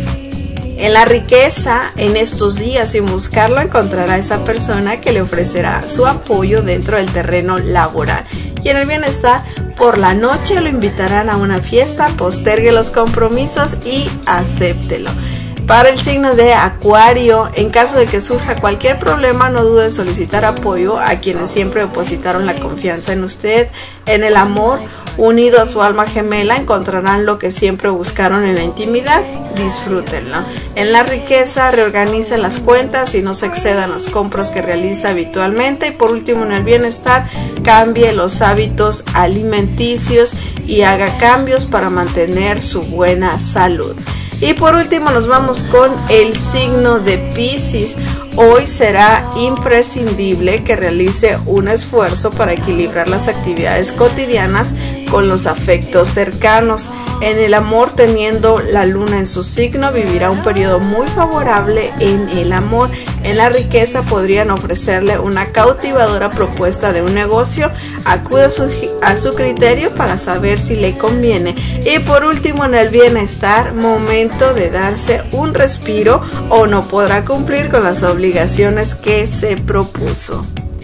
En la riqueza, en estos días, sin buscarlo, encontrará a esa persona que le ofrecerá su apoyo dentro del terreno laboral. Y en el bienestar, por la noche lo invitarán a una fiesta, postergue los compromisos y acéptelo. Para el signo de Acuario, en caso de que surja cualquier problema, no dude en solicitar apoyo a quienes siempre depositaron la confianza en usted. En el amor, Unido a su alma gemela encontrarán lo que siempre buscaron en la intimidad. Disfrútenlo. En la riqueza, reorganice las cuentas y no se excedan las compras que realiza habitualmente. Y por último, en el bienestar, cambie los hábitos alimenticios y haga cambios para mantener su buena salud. Y por último nos vamos con el signo de Piscis. Hoy será imprescindible que realice un esfuerzo para equilibrar las actividades cotidianas con los afectos cercanos. En el amor, teniendo la luna en su signo, vivirá un periodo muy favorable en el amor. En la riqueza, podrían ofrecerle una cautivadora propuesta de un negocio. Acude a su, a su criterio para saber si le conviene. Y por último, en el bienestar, momento de darse un respiro o no podrá cumplir con las obligaciones que se propuso.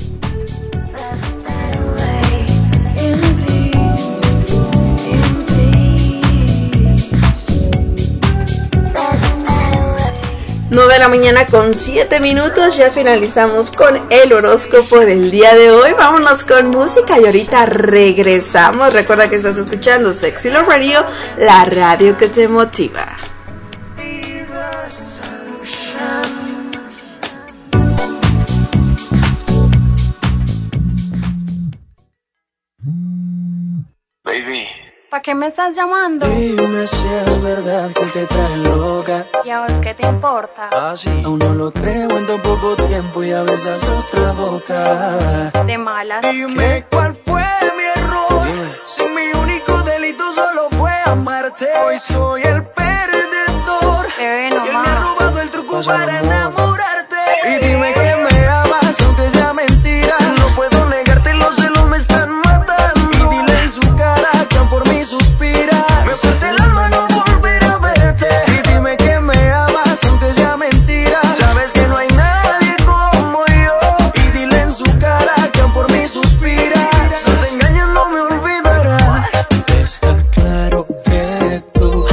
nueve de la mañana con siete minutos, ya finalizamos con el horóscopo del día de hoy. Vámonos con música y ahorita regresamos. Recuerda que estás escuchando Sexy Love Radio, la radio que te motiva. Baby, ¿para qué me estás llamando? Dime si es verdad que te trae loca. ¿Y a vos qué te importa? Ah, sí. Aún no lo creo en tan poco tiempo y a besas otra boca. De malas. Dime cuál fue mi error. Dime. Si mi único delito solo fue amarte. Hoy soy el perdedor. Bebé, no y él me ha robado el truco Pasa para amor. enamorarte. Y dime que me amas aunque sea mentira. No puedo negarte, los celos me están matando. Y dile en su cara que por mí suspira. Me parte el alma no volver a verte. Y dime que me amas aunque sea mentira. Sabes que no hay nadie como yo. Y dile en su cara que por mí suspira. Si te engañas no me olvidarás. Está claro que tú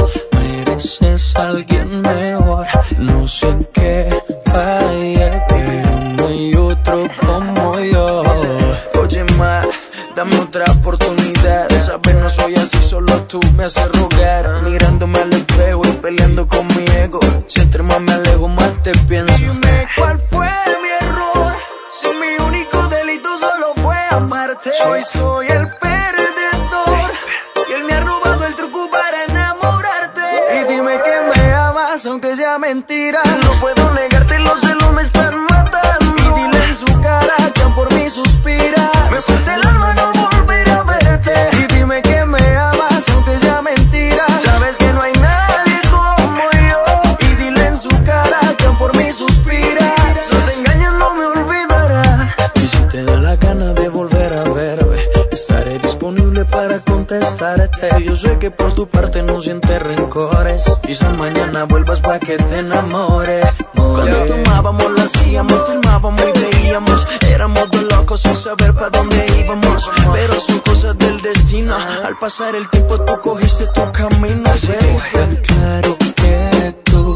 mereces a alguien mejor. No sé en qué falla, pero no hay otro como yo. Oye, ma, dame otra oportunidad. Sabes, no soy así, solo tú me haces rogar. Mirándome al espejo y peleando con mi ego. Si entre más me alejo, más te pienso. Dime cuál fue mi error. Si mi único delito solo fue amarte. Hoy soy el perdedor. Y él me ha robado el truco para enamorarte. Y dime que me amas aunque sea mentira. No puedo negarte, los celos me están matando. Y dile en su cara que por mí suspira. Me parte el alma no volver a verte. Y dime que me amas aunque sea mentira. Sabes que no hay nadie como yo. Y dile en su cara que por mí suspira. Si te engañas no me olvidarás. Y si te da la gana de volver a verme, estaré disponible para contestarte. Yo sé que por tu parte no sientes rencores. Quizás mañana vuelvas pa' que te enamores. Cuando tomábamos, lo hacíamos, filmábamos y veíamos. Éramos dos locos sin saber pa' dónde íbamos. Pero son cosas del destino. Al pasar el tiempo tú cogiste tu camino. Está claro que tú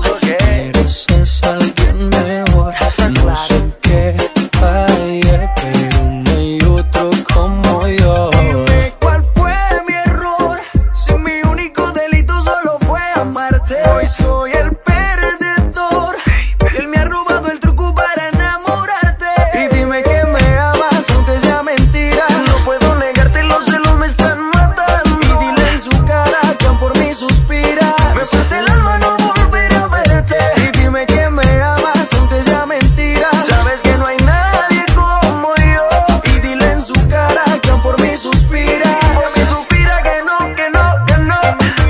mereces a alguien mejor. No sé qué falla, pero no hay otro como yo. Dime cuál fue mi error. Si mi único delito solo fue amarte. Hoy soy el perdedor. Y él me ha robado el truco para enamorarte. Y dime que me amas aunque sea mentira. No puedo negarte, los celos me están matando. Y dile en su cara que por mí suspira. Me parte el alma no volver a verte. Y dime que me amas aunque sea mentira. Sabes que no hay nadie como yo. Y dile en su cara que por mí suspira. Por mí suspira que no, que no, que no.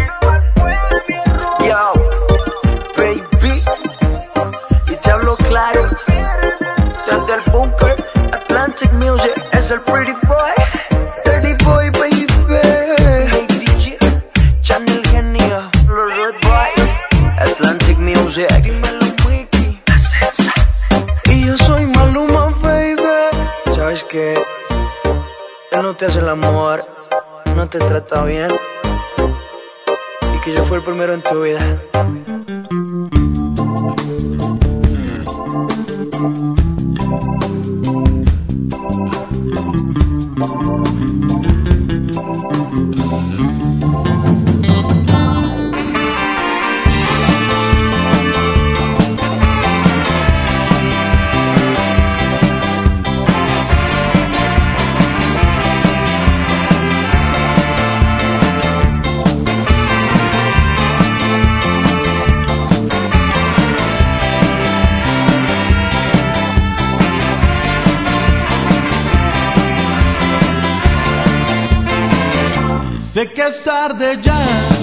Yo, baby, y te hablo claro. Desde el bunker, Atlantic Music es el pretty boy. Dirty boy, baby. Hey, D J, Channel Genio, los Red Boys, Atlantic Music. Dímelo, Wiki. Y yo soy Maluma, baby. ¿Sabes qué? Él no te hace el amor, no te trata bien. Y que yo fui el primero en tu vida. Sé que es tarde ya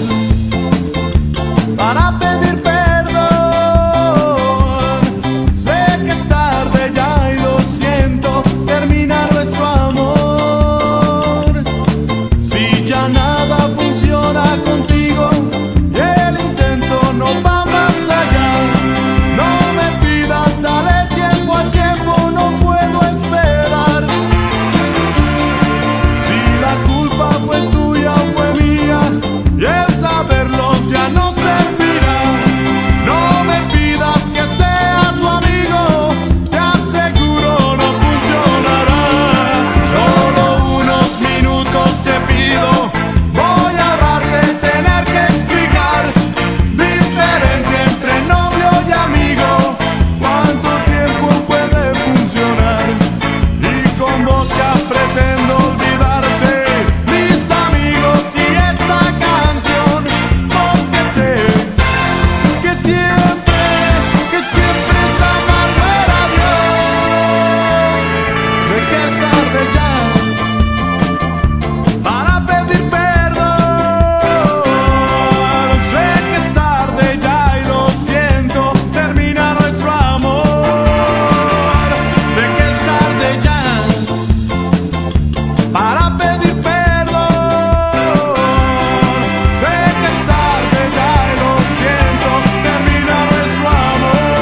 para pedir perdón. Sé que es tarde ya y lo siento, termina nuestro amor. Si ya nada funciona contigo y el intento no va más allá, no me pidas, dale tiempo al tiempo, no puedo esperar. Si la culpa fue tuya, fue mía, y el saberlo ya no servirá. No me pidas que sea tu amigo, te aseguro no funcionará. Solo unos minutos te pido, voy a ahorrarte tener que explicar diferencia entre novio y amigo. ¿Cuánto tiempo puede funcionar? Y con boca pretendo olvidarte, mis amigos y esta canción, porque sé que siempre, que siempre es amargo el adiós. Sé que es tarde ya para pedir perdón. Sé que es tarde ya y lo siento, termina nuestro amor. Sé que es tarde ya para pedir perdón. Sé que es tarde ya y lo siento, termina nuestro amor.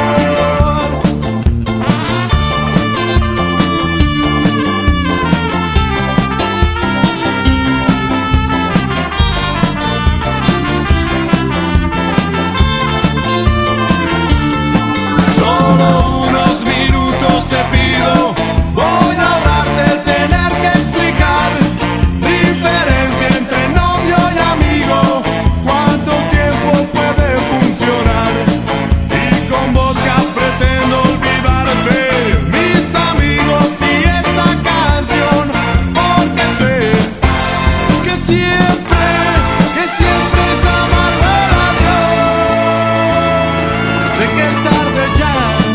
Solo unos minutos te pido, voy a ahorrarte tener que explicar diferencia entre novio y amigo. ¿Cuánto tiempo puede funcionar? Y con boca pretendo olvidarte, mis amigos y esta canción, porque sé que siempre, que siempre es amargo el adiós. Sé que es tarde ya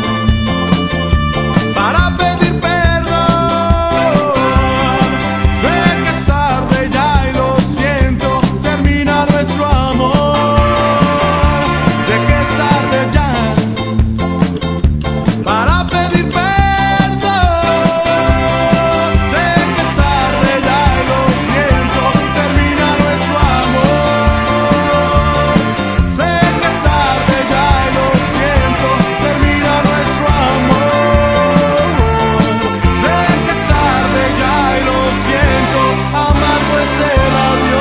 para pedir perdón. Sé que es tarde ya y lo siento, termina nuestro amor. Sé que es tarde ya para pedir perdón. Sé que es tarde ya y lo siento, termina nuestro amor. Sé que es tarde ya y lo siento, termina nuestro amor. Sé que es tarde ya y lo siento, amargo es el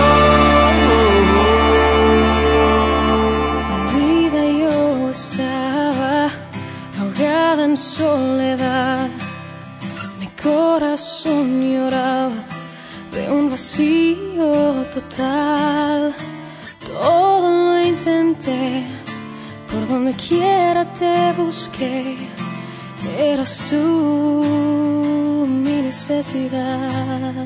adiós. Vida yo estaba ahogada en soledad, mi corazón lloraba de un vacío total. Todo lo intenté, por donde quiera te busqué, eras tú mi necesidad.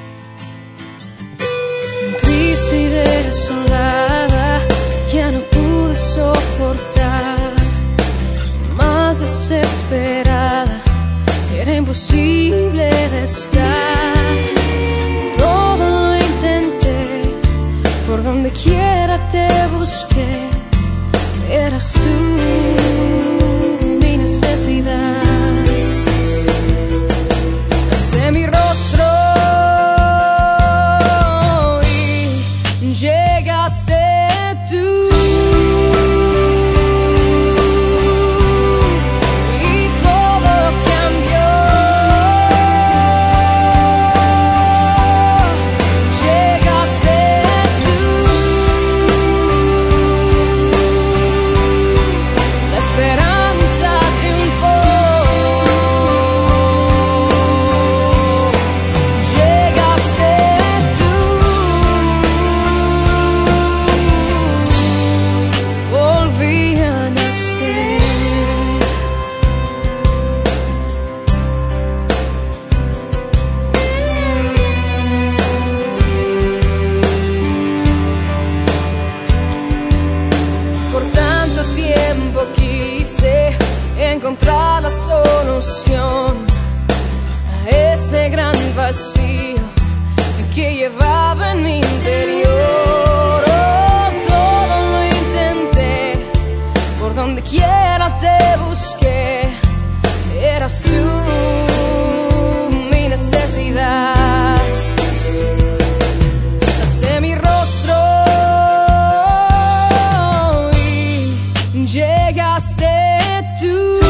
Triste y desolada, ya no pude soportar, más desesperada, era imposible de estar. Todo lo intenté, por donde quiera te busqué, eras tú mi necesidad. Alcé mi rostro y llegaste tú, y todo cambió. Llegaste tú, la esperanza triunfó. Llegaste tú, volví a nacer. Por tanto tiempo quise encontrar la solución a ese gran vacío que llevaba en mi te busqué, eras tú mi necesidad. Alcé mi rostro y llegaste tú.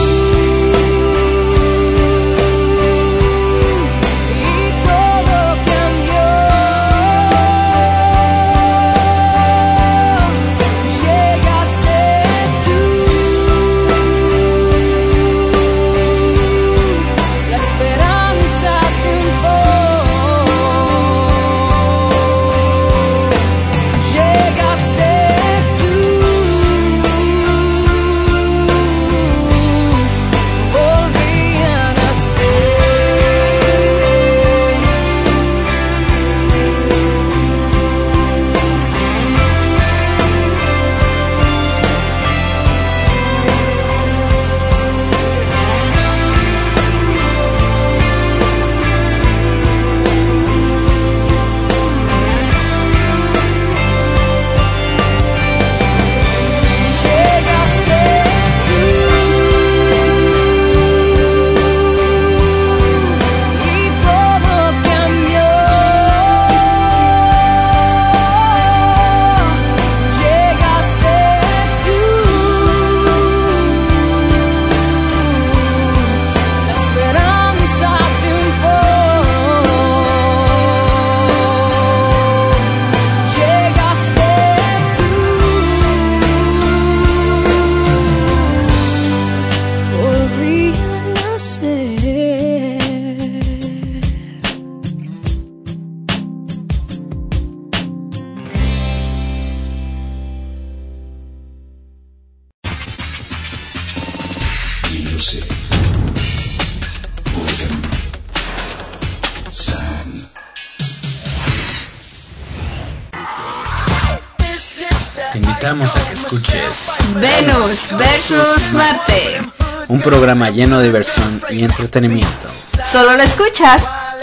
Te invitamos a que escuches Venus versus Marte, un programa lleno de diversión y entretenimiento. Solo lo escuchas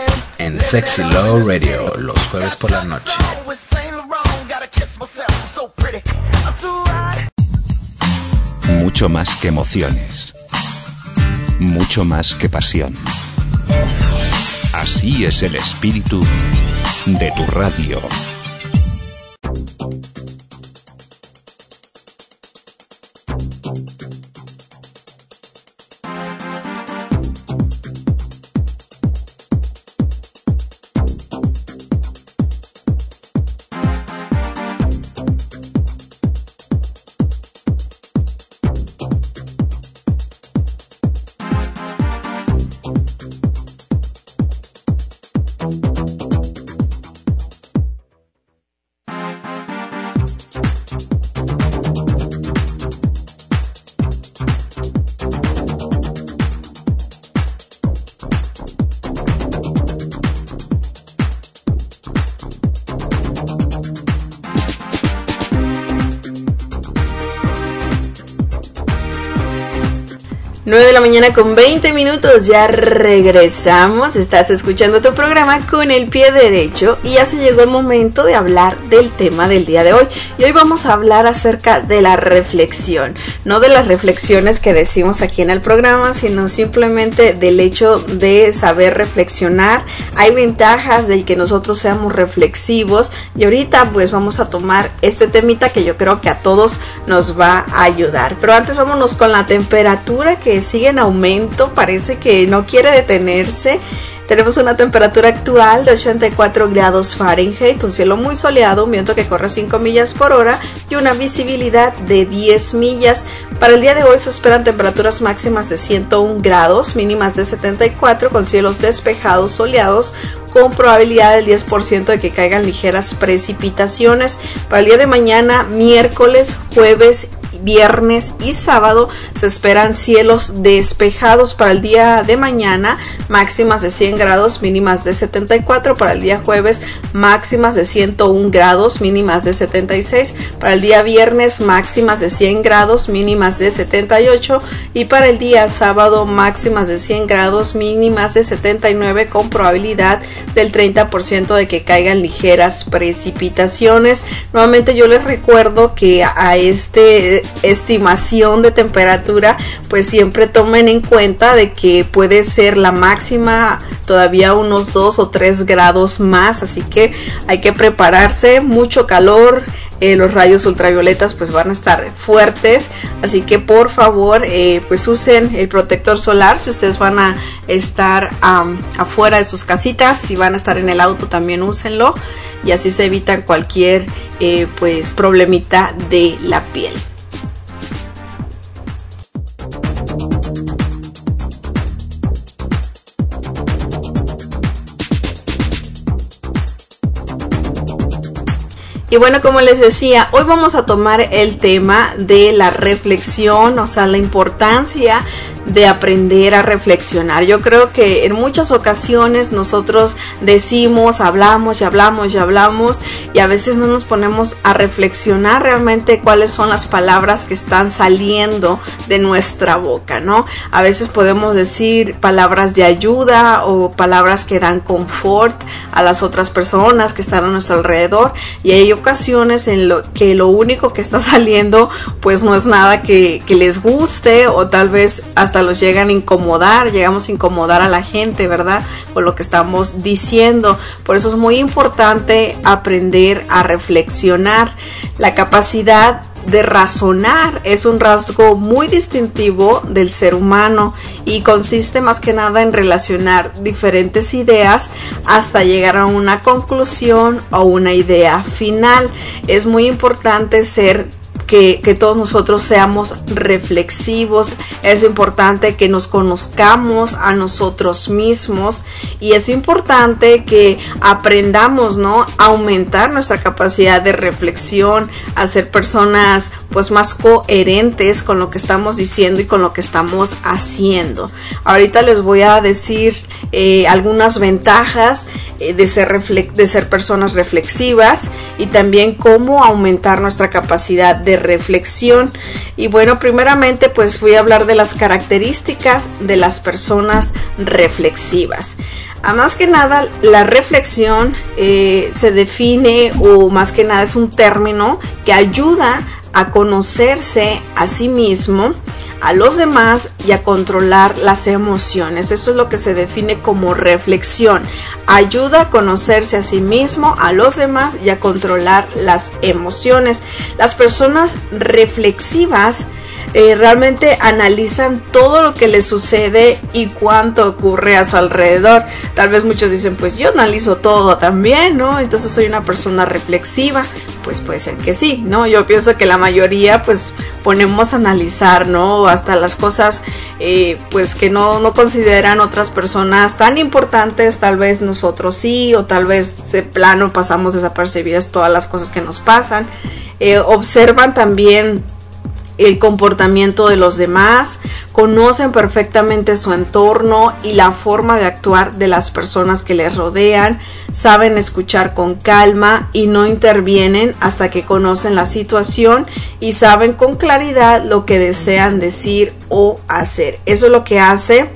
en Sexy Love Radio los jueves por la noche. Mucho más que emociones, mucho más que pasión. Así es el espíritu de tu radio. nueve de la mañana con veinte minutos, ya regresamos. Estás escuchando tu programa Con el Pie Derecho y ya se llegó el momento de hablar del tema del día de hoy. Y hoy vamos a hablar acerca de la reflexión, no de las reflexiones que decimos aquí en el programa, sino simplemente del hecho de saber reflexionar. Hay ventajas de que nosotros seamos reflexivos y ahorita pues vamos a tomar este temita que yo creo que a todos nos va a ayudar. Pero antes vámonos con la temperatura, que sigue en aumento, parece que no quiere detenerse. Tenemos una temperatura actual de ochenta y cuatro grados Fahrenheit, un cielo muy soleado, un viento que corre cinco millas por hora y una visibilidad de diez millas. Para el día de hoy se esperan temperaturas máximas de ciento uno grados, mínimas de setenta y cuatro, con cielos despejados, soleados, con probabilidad del diez por ciento de que caigan ligeras precipitaciones. Para el día de mañana, miércoles, jueves, viernes y sábado se esperan cielos despejados. Para el día de mañana, máximas de cien grados, mínimas de setenta y cuatro. Para el día jueves, máximas de ciento uno grados, mínimas de setenta y seis. Para el día viernes, máximas de cien grados, mínimas de setenta y ocho. Y para el día sábado, máximas de cien grados, mínimas de setenta y nueve, con probabilidad del treinta por ciento de que caigan ligeras precipitaciones. Nuevamente yo les recuerdo que a este estimación de temperatura, pues siempre tomen en cuenta de que puede ser la máxima todavía unos dos o tres grados más, así que hay que prepararse, mucho calor. Eh, los rayos ultravioletas pues van a estar fuertes, así que por favor eh, pues usen el protector solar si ustedes van a estar um, afuera de sus casitas. Si van a estar en el auto también úsenlo, y así se evitan cualquier eh, pues problemita de la piel. Y bueno, como les decía, hoy vamos a tomar el tema de la reflexión, o sea, la importancia de aprender a reflexionar. Yo creo que en muchas ocasiones nosotros decimos, hablamos y hablamos y hablamos y a veces no nos ponemos a reflexionar realmente cuáles son las palabras que están saliendo de nuestra boca, ¿no? A veces podemos decir palabras de ayuda o palabras que dan confort a las otras personas que están a nuestro alrededor, y hay ocasiones en lo que lo único que está saliendo pues no es nada que, que les guste, o tal vez hasta los llegan a incomodar, llegamos a incomodar a la gente, ¿verdad? Por lo que estamos diciendo. Por eso es muy importante aprender a reflexionar. La capacidad de razonar es un rasgo muy distintivo del ser humano y consiste más que nada en relacionar diferentes ideas hasta llegar a una conclusión o una idea final. Es muy importante ser Que, que todos nosotros seamos reflexivos. Es importante que nos conozcamos a nosotros mismos, y es importante que aprendamos, ¿no?, a aumentar nuestra capacidad de reflexión, a ser personas pues más coherentes con lo que estamos diciendo y con lo que estamos haciendo. Ahorita les voy a decir eh, algunas ventajas eh, de ser reflex- de ser personas reflexivas, y también cómo aumentar nuestra capacidad de reflexión. Y bueno, primeramente pues voy a hablar de las características de las personas reflexivas. A más que nada, la reflexión eh, se define, o más que nada es un término que ayuda a conocerse a sí mismo, a los demás y a controlar las emociones. Eso es lo que se define como reflexión. Ayuda a conocerse a sí mismo, a los demás y a controlar las emociones. Las personas reflexivas Eh, realmente analizan todo lo que les sucede y cuánto ocurre a su alrededor. Tal vez muchos dicen, pues yo analizo todo también, ¿no? Entonces soy una persona reflexiva. Pues puede ser que sí, ¿no? Yo pienso que la mayoría pues ponemos a analizar, ¿no? Hasta las cosas eh, pues que no, no consideran otras personas tan importantes, tal vez nosotros sí, o tal vez de plano pasamos desapercibidas todas las cosas que nos pasan. Eh, observan también el comportamiento de los demás, conocen perfectamente su entorno y la forma de actuar de las personas que les rodean, saben escuchar con calma y no intervienen hasta que conocen la situación y saben con claridad lo que desean decir o hacer. Eso es lo que hace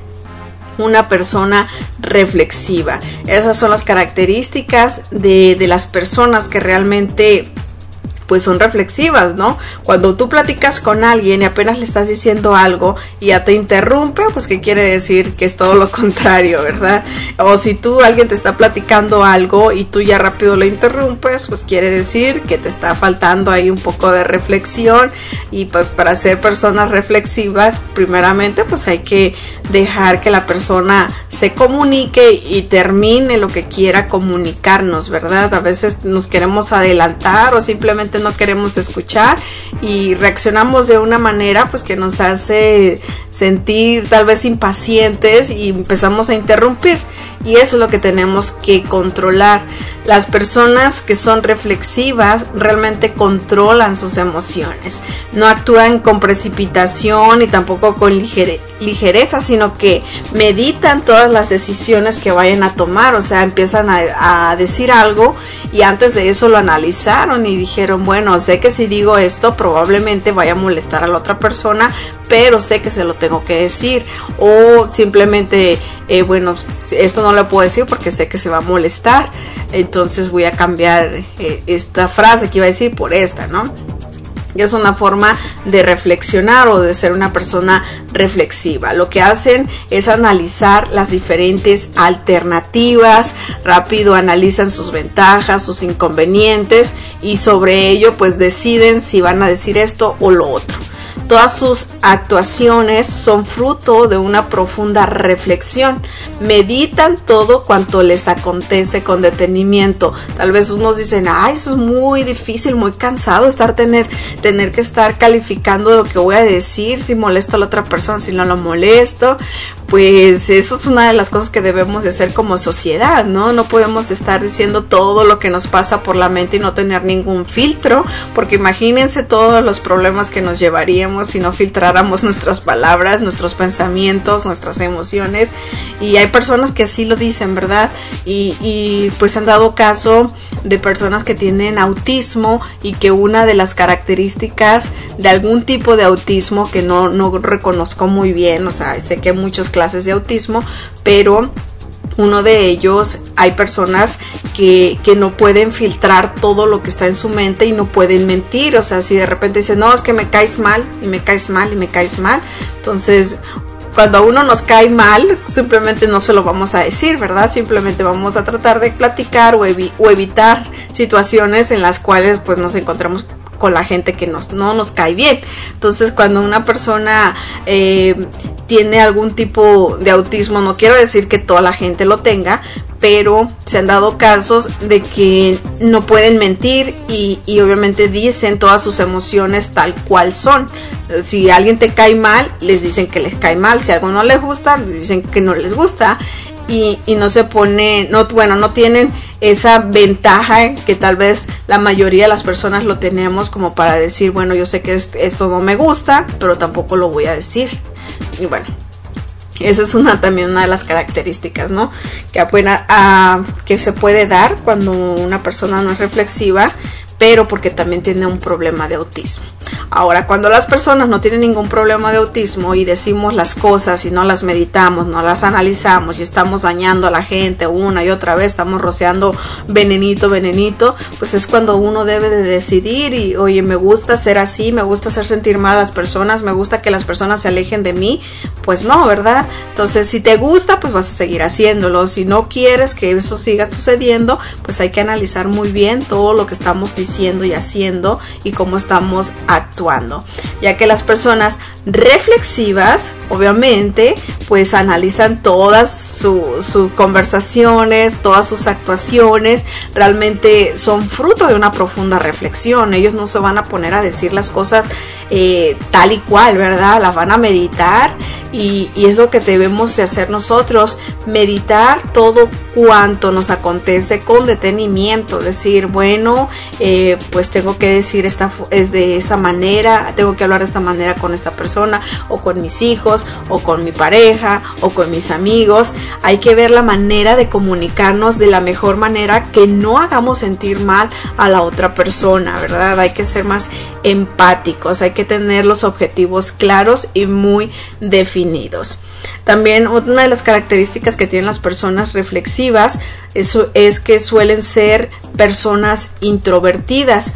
una persona reflexiva. Esas son las características de, de las personas que realmente pues son reflexivas, ¿no? Cuando tú platicas con alguien y apenas le estás diciendo algo y ya te interrumpe, pues ¿qué quiere decir? Que es todo lo contrario, ¿verdad? O si tú, alguien te está platicando algo y tú ya rápido lo interrumpes, pues quiere decir que te está faltando ahí un poco de reflexión. Y pues para ser personas reflexivas, primeramente pues hay que dejar que la persona se comunique y termine lo que quiera comunicarnos, ¿verdad? A veces nos queremos adelantar o simplemente no queremos escuchar y reaccionamos de una manera pues que nos hace sentir tal vez impacientes y empezamos a interrumpir, y eso es lo que tenemos que controlar. Las personas que son reflexivas realmente controlan sus emociones, no actúan con precipitación y tampoco con ligere, ligereza, sino que meditan todas las decisiones que vayan a tomar. O sea, empiezan a, a decir algo y antes de eso lo analizaron y dijeron, bueno, sé que si digo esto probablemente vaya a molestar a la otra persona, pero sé que se lo tengo que decir. O simplemente, eh, bueno, esto no lo puedo decir porque sé que se va a molestar, entonces voy a cambiar eh, esta frase que iba a decir por esta, ¿no? Y es una forma de reflexionar o de ser una persona reflexiva. Lo que hacen es analizar las diferentes alternativas, rápido analizan sus ventajas, sus inconvenientes y sobre ello pues deciden si van a decir esto o lo otro. Todas sus actuaciones son fruto de una profunda reflexión. Meditan todo cuanto les acontece con detenimiento. Tal vez unos dicen, ay, eso es muy difícil, muy cansado estar tener, tener que estar calificando lo que voy a decir, si molesto a la otra persona, si no lo molesto. Pues eso es una de las cosas que debemos de hacer como sociedad, ¿no? No podemos estar diciendo todo lo que nos pasa por la mente y no tener ningún filtro, porque imagínense todos los problemas que nos llevaríamos si no filtráramos nuestras palabras, nuestros pensamientos, nuestras emociones. Y hay personas que así lo dicen, ¿verdad? Y, y pues han dado caso de personas que tienen autismo y que una de las características de algún tipo de autismo que no, no reconozco muy bien, o sea, sé que hay muchas clases de autismo, pero uno de ellos, hay personas que, que no pueden filtrar todo lo que está en su mente y no pueden mentir. O sea, si de repente dicen, no, es que me caes mal, y me caes mal, y me caes mal. Entonces, cuando a uno nos cae mal, simplemente no se lo vamos a decir, ¿verdad? Simplemente vamos a tratar de platicar o, evi- o evitar situaciones en las cuales pues nos encontramos con la gente que nos, no nos cae bien. Entonces, cuando una persona eh, tiene algún tipo de autismo, no quiero decir que toda la gente lo tenga, pero se han dado casos de que no pueden mentir y, y obviamente dicen todas sus emociones tal cual son. Si alguien te cae mal, les dicen que les cae mal. Si algo no les gusta, les dicen que no les gusta. Y, y no se pone, no, bueno, no tienen esa ventaja que tal vez la mayoría de las personas lo tenemos, como para decir, bueno, yo sé que esto no me gusta, pero tampoco lo voy a decir. Y bueno, esa es una también una de las características, ¿no? Que, apenas, a, que se puede dar cuando una persona no es reflexiva, pero porque también tiene un problema de autismo. Ahora, cuando las personas no tienen ningún problema de autismo y decimos las cosas y no las meditamos, no las analizamos y estamos dañando a la gente una y otra vez, estamos rociando venenito, venenito, pues es cuando uno debe de decidir y, oye, me gusta ser así, me gusta hacer sentir mal a las personas, me gusta que las personas se alejen de mí. Pues no, ¿verdad? Entonces, si te gusta, pues vas a seguir haciéndolo. Si no quieres que eso siga sucediendo, pues hay que analizar muy bien todo lo que estamos diciendo y haciendo y cómo estamos actuando, ya que las personas reflexivas, obviamente, pues analizan todas sus su conversaciones, todas sus actuaciones, realmente son fruto de una profunda reflexión. Ellos no se van a poner a decir las cosas eh, tal y cual, ¿verdad? Las van a meditar y, y es lo que debemos de hacer nosotros, meditar todo cuanto nos acontece con detenimiento, decir, bueno, eh, pues tengo que decir esta es de esta manera, tengo que hablar de esta manera con esta persona, o con mis hijos, o con mi pareja, o con mis amigos. Hay que ver la manera de comunicarnos de la mejor manera, que no hagamos sentir mal a la otra persona, ¿verdad? Hay que ser más empáticos, hay que tener los objetivos claros y muy definidos. También una de las características que tienen las personas reflexivas eso es que suelen ser personas introvertidas,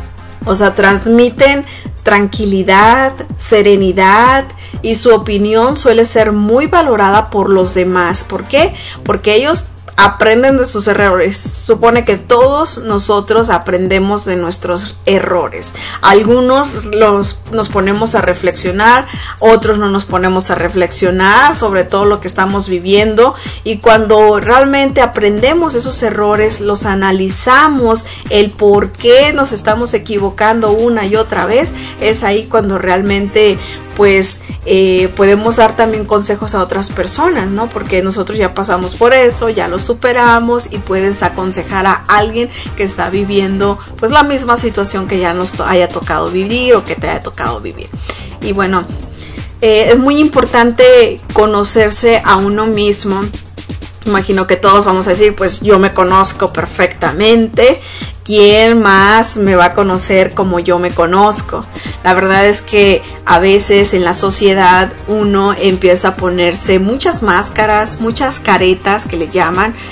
o sea, transmiten tranquilidad, serenidad y su opinión suele ser muy valorada por los demás. ¿Por qué? Porque ellos aprenden de sus errores. Supone que todos nosotros aprendemos de nuestros errores. Algunos los, nos ponemos a reflexionar, otros no nos ponemos a reflexionar sobre todo lo que estamos viviendo, y cuando realmente aprendemos esos errores, los analizamos, el por qué nos estamos equivocando una y otra vez, es ahí cuando realmente pues eh, podemos dar también consejos a otras personas, ¿no? Porque nosotros ya pasamos por eso, ya lo superamos y puedes aconsejar a alguien que está viviendo pues la misma situación que ya nos to- haya tocado vivir o que te haya tocado vivir. Y bueno, eh, es muy importante conocerse a uno mismo. Imagino que todos vamos a decir, pues yo me conozco perfectamente. ¿Quién más me va a conocer como yo me conozco? La verdad es que a veces en la sociedad uno empieza a ponerse muchas máscaras, muchas caretas que le llaman,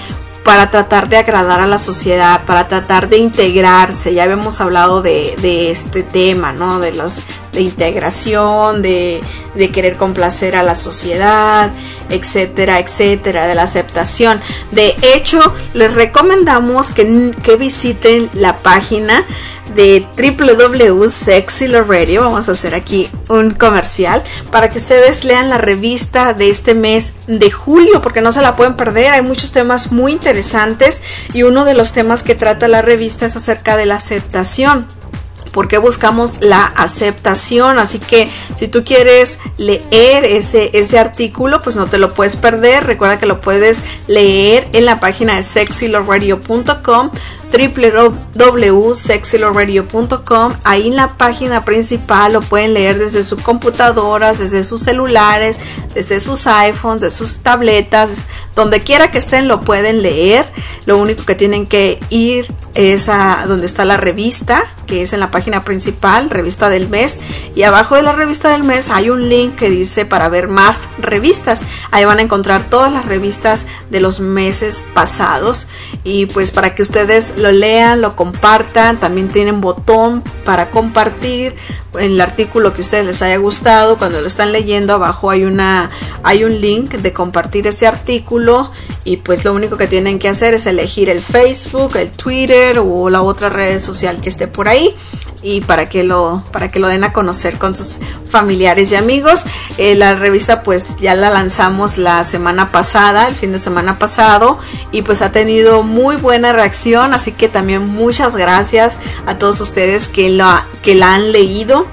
para tratar de agradar a la sociedad, para tratar de integrarse. Ya habíamos hablado de, de este tema, ¿no? De los de integración, de, de querer complacer a la sociedad, etcétera, etcétera, de la aceptación. De hecho, les recomendamos que, que visiten la página de doble u doble u doble u punto Sexy Love Radio. Vamos a hacer aquí un comercial para que ustedes lean la revista de este mes de julio, porque no se la pueden perder. Hay muchos temas muy interesantes y uno de los temas que trata la revista es acerca de la aceptación. ¿Por qué buscamos la aceptación? Así que si tú quieres leer ese, ese artículo, pues no te lo puedes perder. Recuerda que lo puedes leer en la página de sexy love radio punto com, doble u doble u doble u punto sexy love radio punto com. Ahí en la página principal lo pueden leer desde sus computadoras, desde sus celulares, desde sus iPhones, de sus tabletas, donde quiera que estén lo pueden leer. Lo único que tienen que ir es a donde está la revista, que es en la página principal, revista del mes, y abajo de la revista del mes hay un link que dice para ver más revistas. Ahí van a encontrar todas las revistas de los meses pasados, y pues para que ustedes lo lean, lo compartan. También tienen botón para compartir en el artículo que a ustedes les haya gustado. Cuando lo están leyendo, abajo hay una hay un link de compartir ese artículo, y pues lo único que tienen que hacer es elegir el Facebook, el Twitter o la otra red social que esté por ahí, y para que lo para que lo den a conocer con sus familiares y amigos. Eh, la revista pues ya la lanzamos la semana pasada, el fin de semana pasado, y pues ha tenido muy buena reacción, así que también muchas gracias a todos ustedes que la que la han leído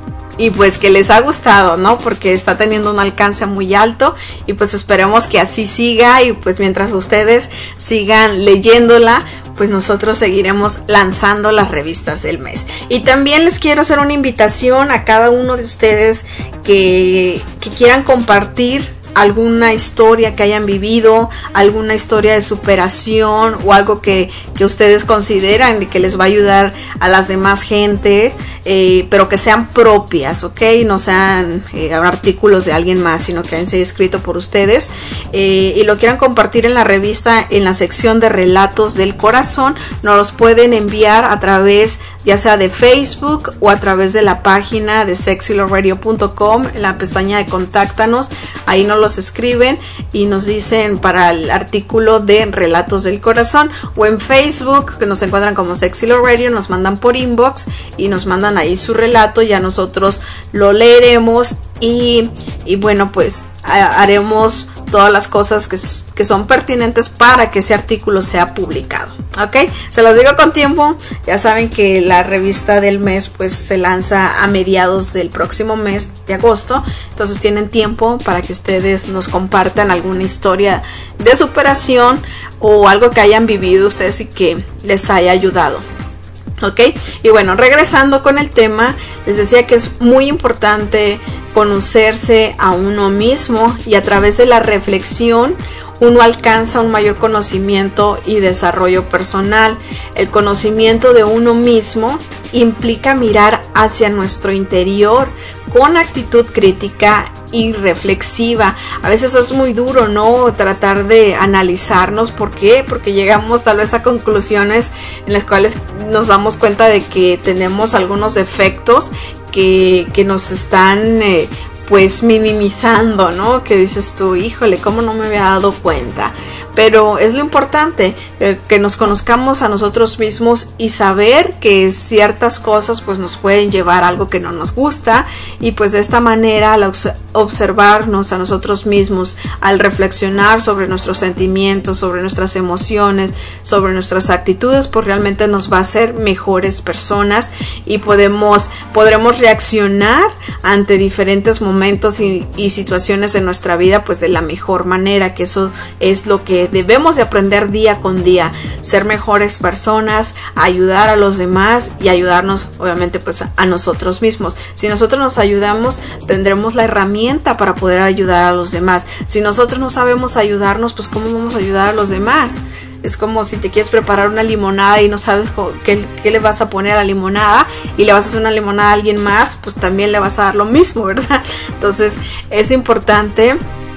y pues que les ha gustado, ¿no? Porque está teniendo un alcance muy alto, y pues esperemos que así siga, y pues mientras ustedes sigan leyéndola, pues nosotros seguiremos lanzando las revistas del mes. Y también les quiero hacer una invitación a cada uno de ustedes que, que quieran compartir alguna historia que hayan vivido, alguna historia de superación o algo que, que ustedes consideran que les va a ayudar a las demás gente, eh, pero que sean propias, ¿ok? No sean eh, artículos de alguien más, sino que hayan sido escrito por ustedes, eh, y lo quieran compartir en la revista, en la sección de relatos del corazón. Nos los pueden enviar a través ya sea de Facebook o a través de la página de sexy love radio punto com, en la pestaña de contáctanos. Ahí nos los escriben y nos dicen para el artículo de relatos del corazón, o en Facebook, que nos encuentran como Sexy Love Radio, nos mandan por inbox y nos mandan ahí su relato. Ya nosotros lo leeremos y, y bueno, pues haremos todas las cosas que, que son pertinentes para que ese artículo sea publicado, ¿ok? Se los digo con tiempo. Ya saben que la revista del mes pues se lanza a mediados del próximo mes de agosto, entonces tienen tiempo para que ustedes nos compartan alguna historia de superación o algo que hayan vivido ustedes y que les haya ayudado, ¿ok? Y bueno, regresando con el tema, les decía que es muy importante conocerse a uno mismo, y a través de la reflexión uno alcanza un mayor conocimiento y desarrollo personal. El conocimiento de uno mismo implica mirar hacia nuestro interior con actitud crítica y reflexiva. A veces es muy duro, ¿no? Tratar de analizarnos. ¿Por qué? Porque llegamos tal vez a conclusiones en las cuales nos damos cuenta de que tenemos algunos defectos que, que nos están eh, pues minimizando, ¿no? Que dices tú, híjole, ¿cómo no me había dado cuenta? Pero es lo importante, eh, que nos conozcamos a nosotros mismos y saber que ciertas cosas pues nos pueden llevar a algo que no nos gusta, y pues de esta manera al observarnos a nosotros mismos, al reflexionar sobre nuestros sentimientos, sobre nuestras emociones, sobre nuestras actitudes, pues realmente nos va a hacer mejores personas, y podemos podremos reaccionar ante diferentes momentos y, y situaciones en nuestra vida pues de la mejor manera, que eso es lo que debemos de aprender día con día, ser mejores personas, ayudar a los demás y ayudarnos obviamente pues a nosotros mismos. Si nosotros nos ayudamos, tendremos la herramienta para poder ayudar a los demás. Si nosotros no sabemos ayudarnos, pues ¿cómo vamos a ayudar a los demás? Es como si te quieres preparar una limonada y no sabes qué, qué le vas a poner a la limonada, y le vas a hacer una limonada a alguien más, pues también le vas a dar lo mismo, ¿verdad? Entonces es importante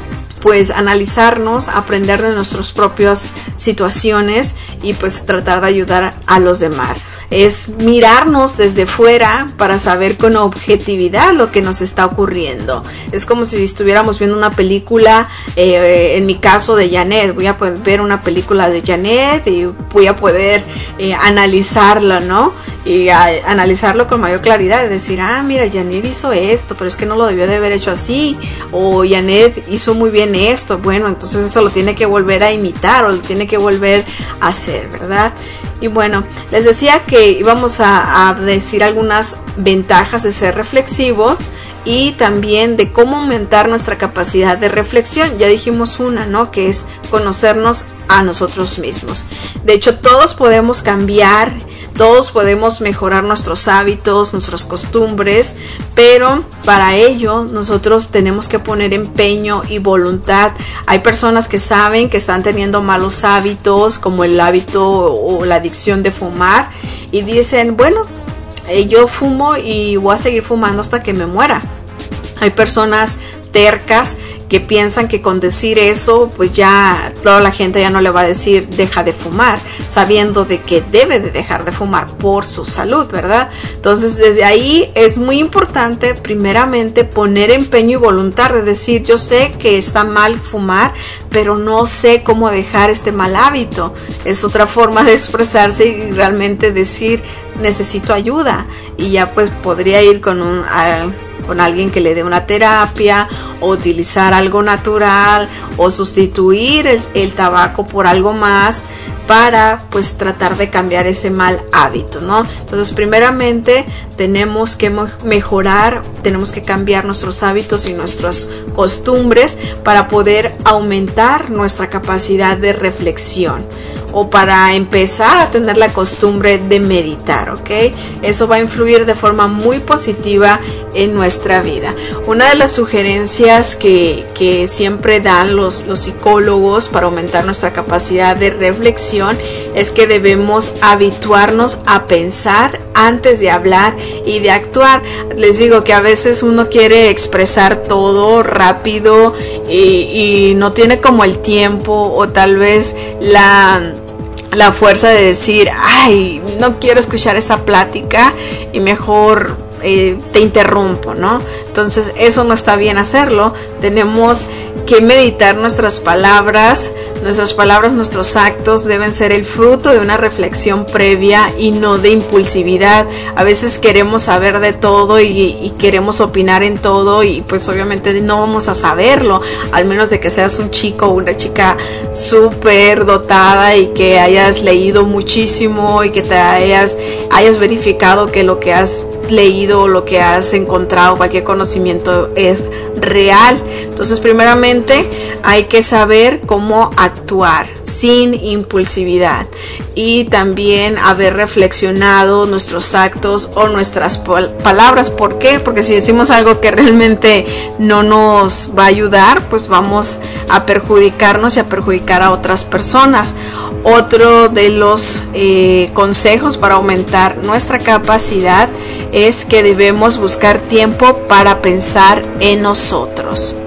pues analizarnos, aprender de nuestras propias situaciones y pues tratar de ayudar a los demás. Es mirarnos desde fuera para saber con objetividad lo que nos está ocurriendo. Es como si estuviéramos viendo una película, eh, en mi caso de Janet, voy a poder ver una película de Janet y voy a poder eh, analizarla, ¿no? Y a, analizarlo con mayor claridad, de decir, ah, mira, Janet hizo esto, pero es que no lo debió de haber hecho así, o Janet hizo muy bien esto, bueno, entonces eso lo tiene que volver a imitar o lo tiene que volver a hacer, ¿verdad? Y bueno, les decía que íbamos a, a decir algunas ventajas de ser reflexivo y también de cómo aumentar nuestra capacidad de reflexión. Ya dijimos una, ¿no? Que es conocernos a nosotros mismos. De hecho, todos podemos cambiar, todos podemos mejorar nuestros hábitos, nuestras costumbres, pero para ello nosotros tenemos que poner empeño y voluntad. Hay personas que saben que están teniendo malos hábitos, como el hábito o la adicción de fumar, y dicen, bueno, yo fumo y voy a seguir fumando hasta que me muera. Hay personas tercas que piensan que con decir eso, pues ya toda la gente ya no le va a decir deja de fumar, sabiendo de que debe de dejar de fumar por su salud, ¿verdad? Entonces desde ahí es muy importante primeramente poner empeño y voluntad de decir, yo sé que está mal fumar, pero no sé cómo dejar este mal hábito. Es otra forma de expresarse y realmente decir necesito ayuda, y ya pues podría ir con un a, con alguien que le dé una terapia, o utilizar algo natural, o sustituir el, el tabaco por algo más para pues tratar de cambiar ese mal hábito, ¿no? Entonces primeramente tenemos que mejorar, tenemos que cambiar nuestros hábitos y nuestras costumbres para poder aumentar nuestra capacidad de reflexión, o para empezar a tener la costumbre de meditar, ¿ok? Eso va a influir de forma muy positiva en nuestra vida. Una de las sugerencias que, que siempre dan los, los psicólogos para aumentar nuestra capacidad de reflexión es que debemos habituarnos a pensar antes de hablar y de actuar. Les digo que a veces uno quiere expresar todo rápido y, y no tiene como el tiempo, o tal vez la... la fuerza de decir, ay, no quiero escuchar esta plática y mejor eh, te interrumpo, ¿no? Entonces eso no está bien hacerlo. Tenemos que meditar nuestras palabras, nuestras palabras, nuestros actos deben ser el fruto de una reflexión previa y no de impulsividad. A veces queremos saber de todo y, y queremos opinar en todo, y pues obviamente no vamos a saberlo, al menos de que seas un chico o una chica súper dotada y que hayas leído muchísimo y que te hayas, hayas verificado que lo que has leído o lo que has encontrado, cualquier conocimiento es real. Entonces primeramente hay que saber cómo actuar sin impulsividad, y también haber reflexionado nuestros actos o nuestras palabras. ¿Por qué? Porque si decimos algo que realmente no nos va a ayudar, pues vamos a perjudicarnos y a perjudicar a otras personas. Otro de los eh, consejos para aumentar nuestra capacidad es que debemos buscar tiempo para pensar en nosotros.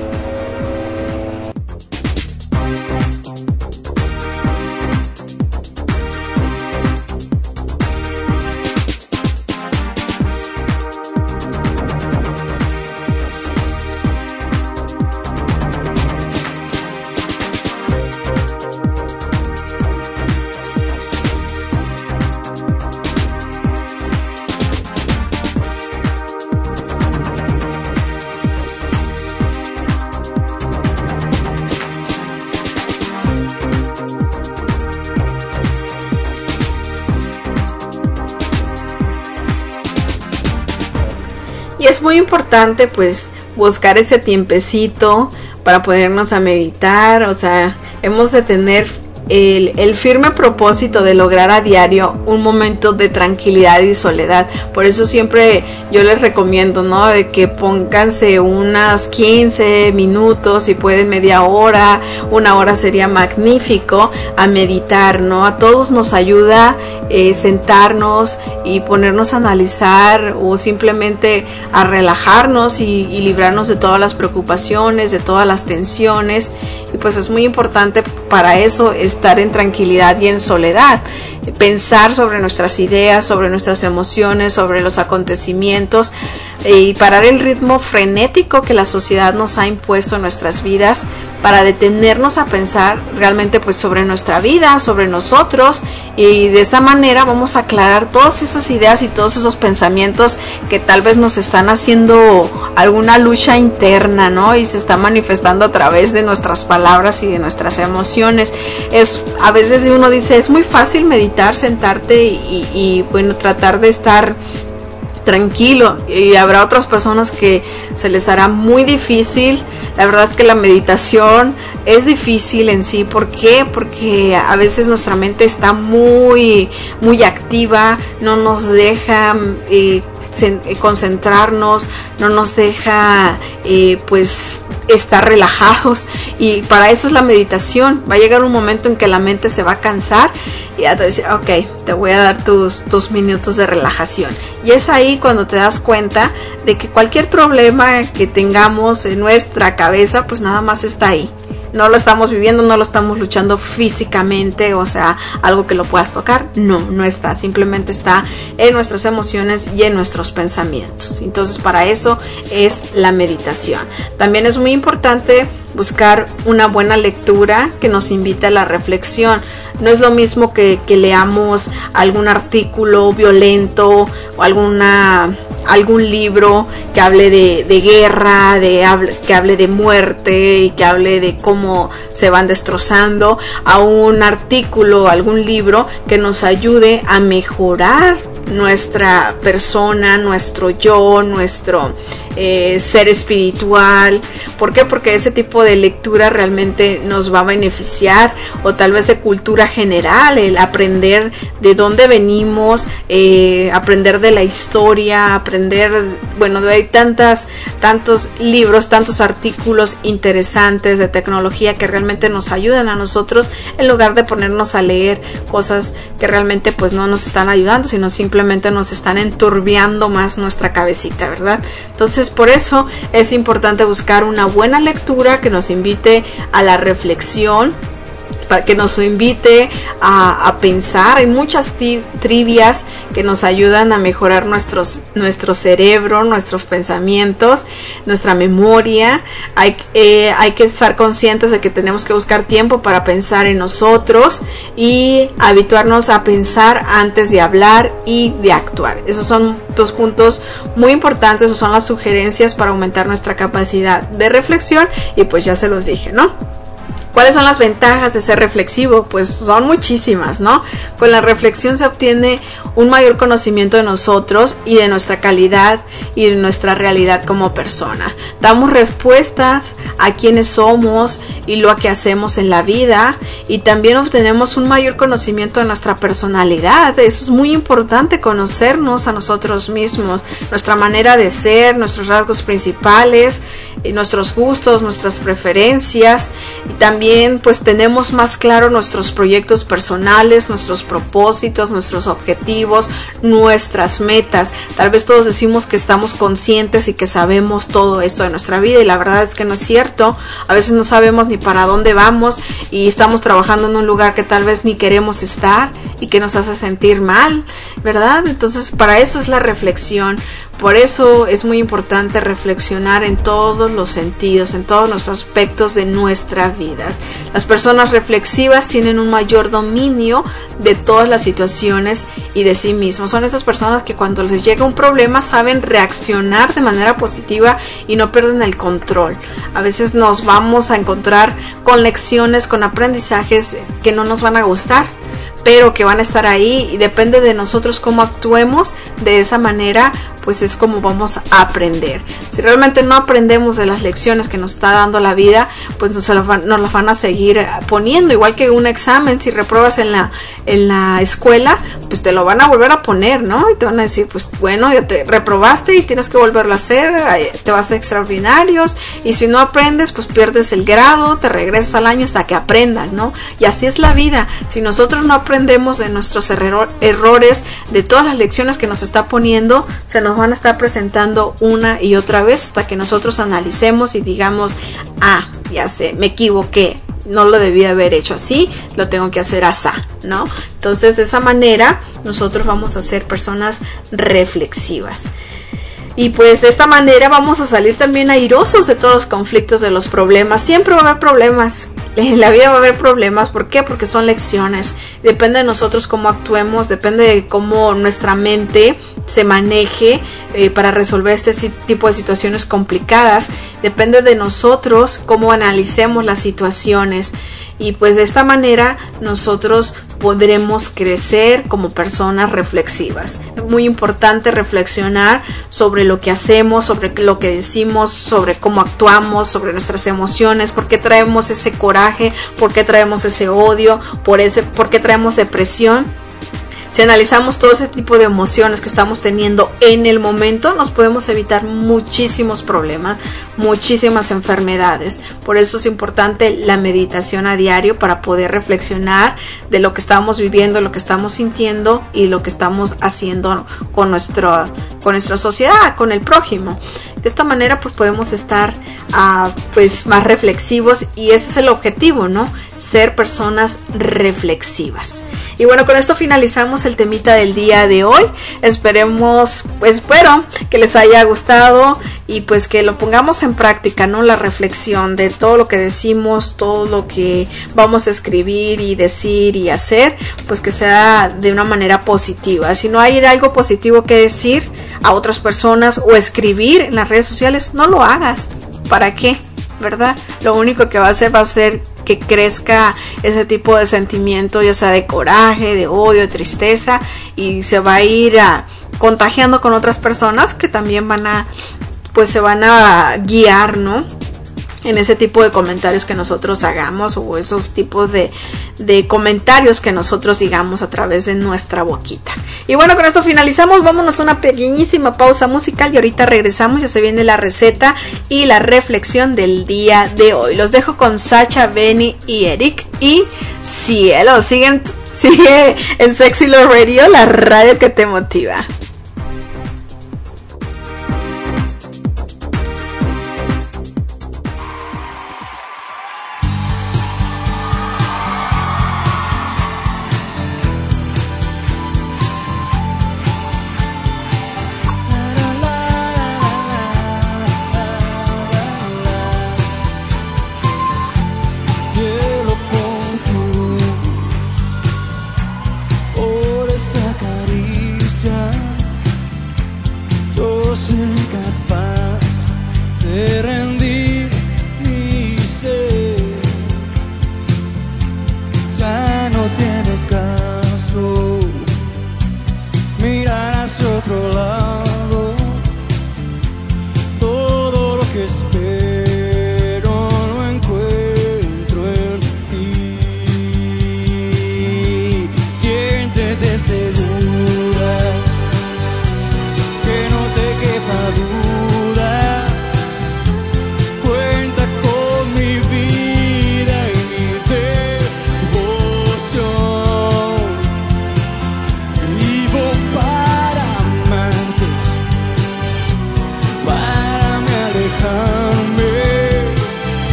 Y es muy importante pues buscar ese tiempecito para ponernos a meditar. O sea, hemos de tener el, el firme propósito de lograr a diario un momento de tranquilidad y soledad. Por eso siempre yo les recomiendo, ¿no?, de que pónganse unas quince minutos, si pueden media hora, una hora sería magnífico, a meditar, ¿no? A todos nos ayuda eh, sentarnos y ponernos a analizar o simplemente a relajarnos y, y librarnos de todas las preocupaciones, de todas las tensiones. Y pues es muy importante para eso estar en tranquilidad y en soledad, pensar sobre nuestras ideas, sobre nuestras emociones, sobre los acontecimientos y parar el ritmo frenético que la sociedad nos ha impuesto en nuestras vidas, para detenernos a pensar realmente pues sobre nuestra vida, sobre nosotros, y de esta manera vamos a aclarar todas esas ideas y todos esos pensamientos que tal vez nos están haciendo alguna lucha interna, ¿no? Y se está manifestando a través de nuestras palabras y de nuestras emociones. Es, a veces uno dice, es muy fácil meditar, sentarte y, y bueno, tratar de estar tranquilo, y habrá otras personas que se les hará muy difícil. La verdad es que la meditación es difícil en sí. ¿Por qué? Porque a veces nuestra mente está muy, muy activa, no nos deja eh, concentrarnos, no nos deja eh, pues estar relajados, y para eso es la meditación. Va a llegar un momento en que la mente se va a cansar y a decir, ok, te voy a dar tus, tus minutos de relajación. Y es ahí cuando te das cuenta de que cualquier problema que tengamos en nuestra cabeza, pues nada más está ahí. No lo estamos viviendo, no lo estamos luchando físicamente, o sea, algo que lo puedas tocar. No, no está, simplemente está en nuestras emociones y en nuestros pensamientos. Entonces, para eso es la meditación. También es muy importante buscar una buena lectura que nos invite a la reflexión. No es lo mismo que, que leamos algún artículo violento o alguna... algún libro que hable de, de guerra, de, que hable de muerte y que hable de cómo se van destrozando, a un artículo, algún libro que nos ayude a mejorar nuestra persona, nuestro yo, nuestro eh, ser espiritual. ¿Por qué? Porque ese tipo de lectura realmente nos va a beneficiar, o tal vez de cultura general, el aprender de dónde venimos, eh, aprender de la historia, aprender, bueno, hay tantas, tantos libros, tantos artículos interesantes de tecnología que realmente nos ayudan a nosotros, en lugar de ponernos a leer cosas que realmente pues no nos están ayudando, sino simplemente Simplemente nos están enturbiando más nuestra cabecita, ¿verdad? Entonces, por eso es importante buscar una buena lectura que nos invite a la reflexión, para que nos invite a, a pensar. Hay muchas trivias que nos ayudan a mejorar nuestros, nuestro cerebro, nuestros pensamientos, nuestra memoria. Hay, eh, hay que estar conscientes de que tenemos que buscar tiempo para pensar en nosotros y habituarnos a pensar antes de hablar y de actuar. Esos son dos puntos muy importantes, esas son las sugerencias para aumentar nuestra capacidad de reflexión, y pues ya se los dije, ¿no? ¿Cuáles son las ventajas de ser reflexivo? Pues son muchísimas, ¿no? Con la reflexión se obtiene un mayor conocimiento de nosotros y de nuestra calidad y de nuestra realidad como persona. Damos respuestas a quiénes somos y lo que hacemos en la vida, y también obtenemos un mayor conocimiento de nuestra personalidad. Eso es muy importante, conocernos a nosotros mismos, nuestra manera de ser, nuestros rasgos principales, nuestros gustos, nuestras preferencias, y también pues tenemos más claro nuestros proyectos personales, nuestros propósitos, nuestros objetivos, nuestras metas. Tal vez todos decimos que estamos conscientes y que sabemos todo esto de nuestra vida, y la verdad es que no es cierto. A veces no sabemos ni para dónde vamos y estamos trabajando en un lugar que tal vez ni queremos estar y que nos hace sentir mal, ¿verdad? Entonces, para eso es la reflexión. Por eso es muy importante reflexionar en todos los sentidos, en todos los aspectos de nuestras vidas. Las personas reflexivas tienen un mayor dominio de todas las situaciones y de sí mismos. Son esas personas que cuando les llega un problema saben reaccionar de manera positiva y no pierden el control. A veces nos vamos a encontrar con lecciones, con aprendizajes que no nos van a gustar, pero que van a estar ahí, y depende de nosotros cómo actuemos. De esa manera pues es como vamos a aprender. Si realmente no aprendemos de las lecciones que nos está dando la vida, pues nos las van, nos las van a seguir poniendo, igual que un examen. Si repruebas en la, en la escuela, pues te lo van a volver a poner, ¿no? Y te van a decir, pues bueno, ya te reprobaste y tienes que volverlo a hacer, te vas a extraordinarios, y si no aprendes, pues pierdes el grado, te regresas al año hasta que aprendas, ¿no? Y así es la vida. Si nosotros no aprendemos de nuestros error, errores, de todas las lecciones que nos está poniendo, se nos van a estar presentando una y otra vez hasta que nosotros analicemos y digamos, ah, ya sé, me equivoqué, no lo debía haber hecho así, lo tengo que hacer así, ¿no? Entonces, de esa manera nosotros vamos a ser personas reflexivas. Y pues de esta manera vamos a salir también airosos de todos los conflictos, de los problemas. Siempre va a haber problemas. En la vida va a haber problemas. ¿Por qué? Porque son lecciones. Depende de nosotros cómo actuemos, depende de cómo nuestra mente se maneje eh, para resolver este tipo de situaciones complicadas. Depende de nosotros cómo analicemos las situaciones. Y pues de esta manera nosotros podremos crecer como personas reflexivas. Es muy importante reflexionar sobre lo que hacemos, sobre lo que decimos, sobre cómo actuamos, sobre nuestras emociones, por qué traemos ese coraje, por qué traemos ese odio, por, ese, por qué traemos depresión. Si analizamos todo ese tipo de emociones que estamos teniendo en el momento, nos podemos evitar muchísimos problemas, muchísimas enfermedades. Por eso es importante la meditación a diario, para poder reflexionar de lo que estamos viviendo, lo que estamos sintiendo y lo que estamos haciendo con, nuestro, con nuestra sociedad, con el prójimo. De esta manera pues podemos estar uh, pues más reflexivos, y ese es el objetivo, ¿no? Ser personas reflexivas. Y bueno, con esto finalizamos el temita del día de hoy. Esperemos, pues espero que les haya gustado y pues que lo pongamos en práctica, ¿no? La reflexión de todo lo que decimos, todo lo que vamos a escribir y decir y hacer, pues que sea de una manera positiva. Si no hay algo positivo que decir a otras personas o escribir en las redes sociales, no lo hagas. ¿Para qué? ¿Verdad? Lo único que va a hacer va a ser que crezca ese tipo de sentimiento, ya sea de coraje, de odio, de tristeza, y se va a ir a, contagiando con otras personas que también van a, pues se van a guiar, ¿no? En ese tipo de comentarios que nosotros hagamos, o esos tipos de, de comentarios que nosotros digamos a través de nuestra boquita. Y bueno, con esto finalizamos. Vámonos a una pequeñísima pausa musical y ahorita regresamos. Ya se viene la receta y la reflexión del día de hoy. Los dejo con Sacha, Benny y Eric y Cielo. Siguen, sigue en Sexy Love Radio, la radio que te motiva. Por esa caricia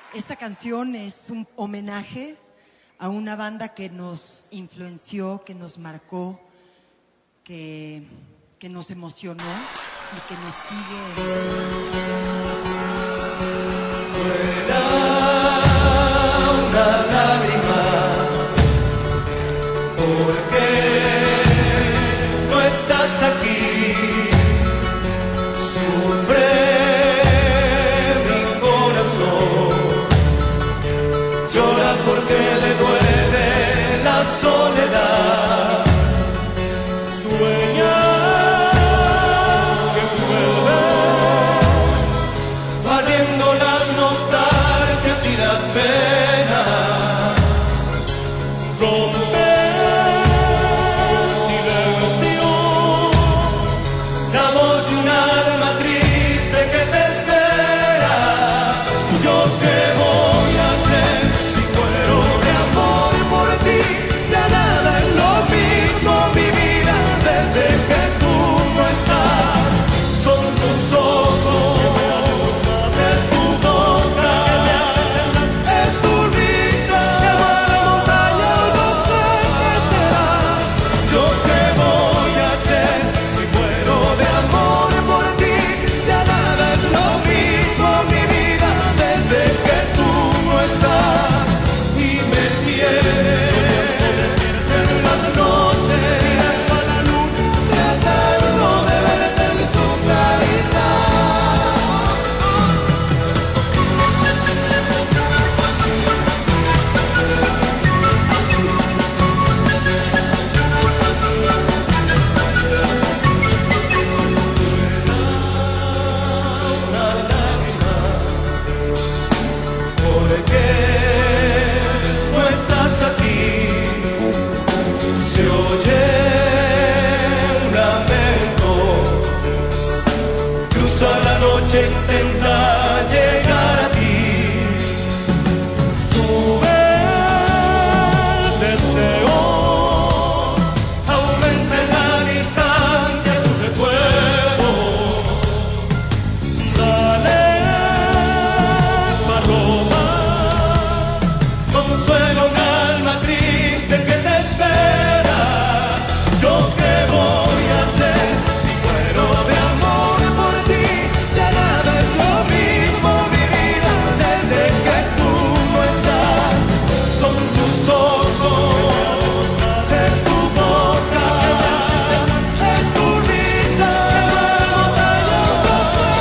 Esta canción es un homenaje a una banda que nos influenció, que nos marcó, que, que nos emocionó y que nos sigue emocionando. Una lágrima, ¿por qué no estás aquí? Sufre mi corazón, llora porque le duele la soledad. Sueña que vuelves, barriendo las nostalgias y las penas. Rompe silencio, la voz de un alma triste que te espera. Yo qué voy a hacer si muero de amor por ti. Ya nada es lo mismo, mi vida, desde que tú no estás. Son tus ojos, es tu boca, es tu risa, la montaña no sé qué será. Yo qué voy a hacer si muero de amor por ti. Ya nada es lo mismo, mi vida, desde que tú no estás. Y me tienes en las noches mirando a la luz, tratando de verte en su claridad. Una lágrima, ¿por qué no estás aquí? Se oye un lamento, cruza la noche, intenta llegar a ti. Sube el deseo, aumenta en la distancia tu recuerdo. Dale, paloma, consuelo a un alma triste que te espera. Yo qué voy a hacer si muero de amor por ti. Ya nada es lo mismo, mi vida, desde que tú no estás. Son tus ojos, es tu boca, es tu risa, la montaña no sé.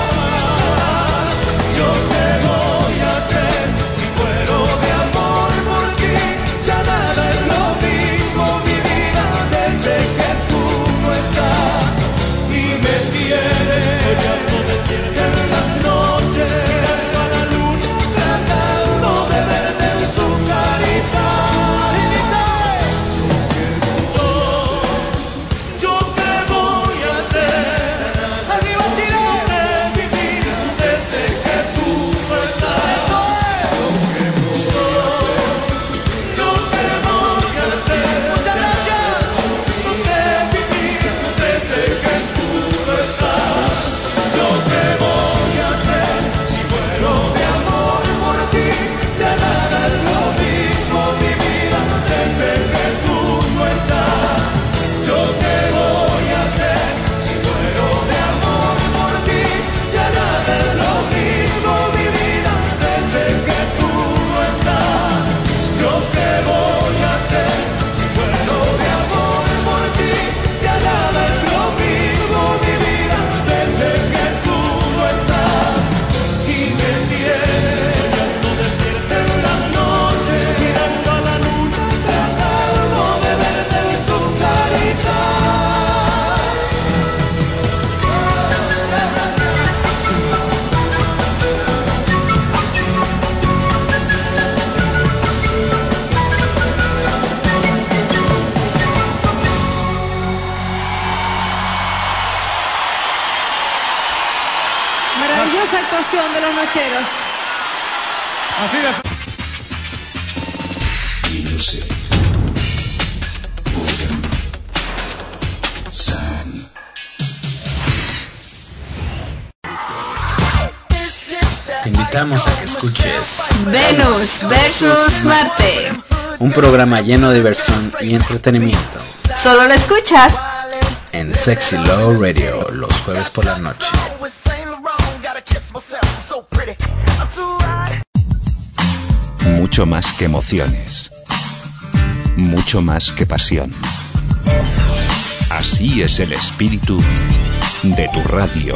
Yo qué voy a hacer si muero de amor por ti. Ya nada es lo mismo, mi vida, desde que tú no estás. Y me tienes en las noches mirando a la luna, tratando de verte en su claridad. Y dice, yo qué voy a hacer, arriba Chile, mi vida, desde que tú no estás. Eso es. Yo qué voy a hacer, muchas gracias, donde vivir desde que tú no estás. Yo qué voy a hacer si muero de amor por ti. Ya nada es lo mismo, mi vida, desde que tú no estás. Yo qué voy a hacer si muero de amor por ti. Ya nada es lo mismo, mi vida, desde que tú no estás. Yo qué voy a hacer si muero de amor por ti. Ya nada es lo mismo, mi vida, desde que tú no estás. Y me tienes en las noches mirando a la luna, tratando de verte en su claridad. Maravillosa actuación de los nocheros. Así de... Music. Boredom. Sound. Te invito invitamos a que escuches Venus versus Marte, un programa lleno de diversión y entretenimiento. Solo lo escuchas en Sexy Love Radio los jueves por la noche. Mucho más que emociones, mucho más que pasión. Así es el espíritu de tu radio.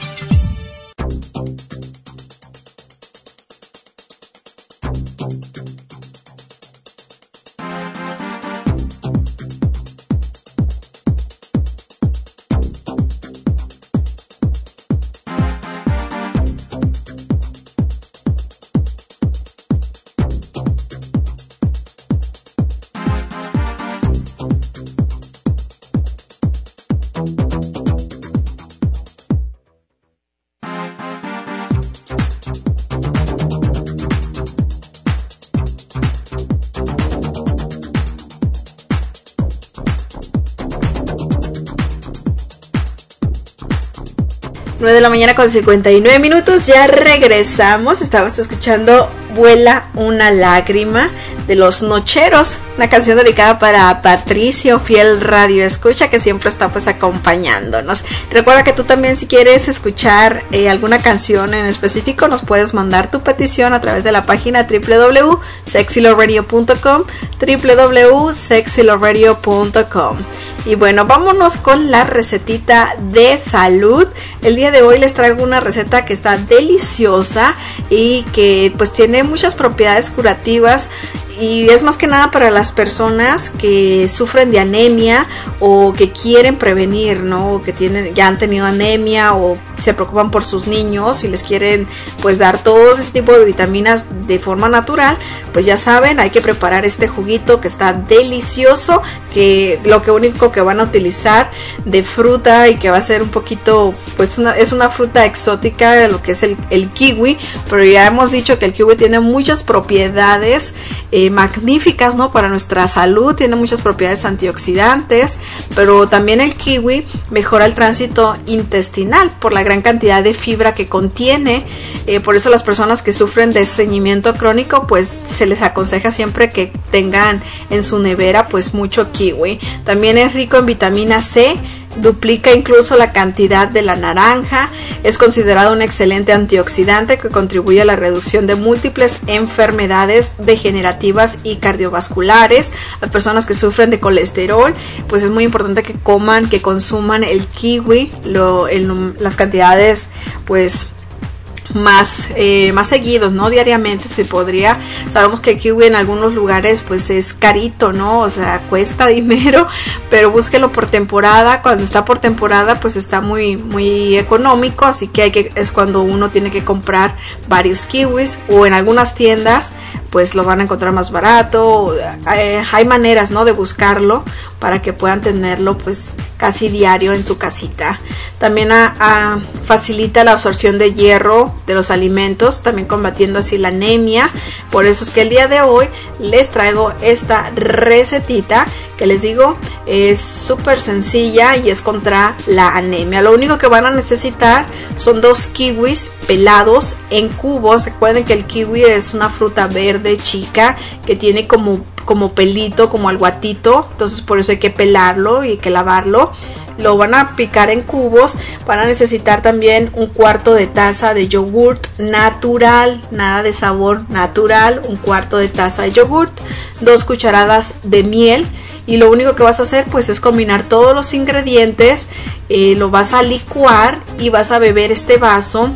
nueve de la mañana con cincuenta y nueve minutos, ya regresamos. Estabas escuchando Vuela una lágrima de Los Nocheros, una canción dedicada para Patricio, fiel radio escucha, que siempre está pues acompañándonos. Recuerda que tú también, si quieres escuchar eh, alguna canción en específico, nos puedes mandar tu petición a través de la página doble u doble u doble u punto sexy love radio punto com, doble u doble u doble u punto sexy love radio punto com. Y bueno, vámonos con la recetita de salud. El día de hoy les traigo una receta que está deliciosa y que pues tiene muchas propiedades curativas, y es más que nada para las personas que sufren de anemia o que quieren prevenir, ¿no? O que tienen, ya han tenido anemia o se preocupan por sus niños y les quieren pues dar todo ese tipo de vitaminas de forma natural. Pues ya saben, hay que preparar este juguito que está delicioso, que lo que único que van a utilizar de fruta y que va a ser un poquito, pues una, es una fruta exótica, lo que es el, el kiwi, pero ya hemos dicho que el kiwi tiene muchas propiedades eh, magníficas, ¿no? Para nuestra salud, tiene muchas propiedades antioxidantes, pero también el kiwi mejora el tránsito intestinal por la gran cantidad de fibra que contiene. Eh, por eso las personas que sufren de estreñimiento crónico, pues se les aconseja siempre que tengan en su nevera pues mucho kiwi. También es rico en vitamina C, duplica incluso la cantidad de la naranja, es considerado un excelente antioxidante que contribuye a la reducción de múltiples enfermedades degenerativas y cardiovasculares. Las personas que sufren de colesterol, pues es muy importante que coman, que consuman el kiwi, lo, el, las cantidades pues más eh, más seguidos, ¿no? Diariamente se podría. Sabemos que el kiwi en algunos lugares pues es carito, ¿no? O sea, cuesta dinero, pero búsquelo por temporada. Cuando está por temporada pues está muy muy económico, así que hay que es cuando uno tiene que comprar varios kiwis, o en algunas tiendas pues lo van a encontrar más barato. Eh, hay maneras, ¿no? De buscarlo para que puedan tenerlo pues casi diario en su casita. También a, a, facilita la absorción de hierro de los alimentos, también combatiendo así la anemia. Por eso es que el día de hoy les traigo esta recetita que les digo es súper sencilla y es contra la anemia. Lo único que van a necesitar son dos kiwis pelados en cubos. Recuerden que el kiwi es una fruta verde chica que tiene como, como pelito, como alguatito, entonces por eso hay que pelarlo y hay que lavarlo. Lo van a picar en cubos. Van a necesitar también un cuarto de taza de yogurt natural, nada de sabor, natural, un cuarto de taza de yogurt, dos cucharadas de miel. Y lo único que vas a hacer pues es combinar todos los ingredientes, eh, lo vas a licuar y vas a beber este vaso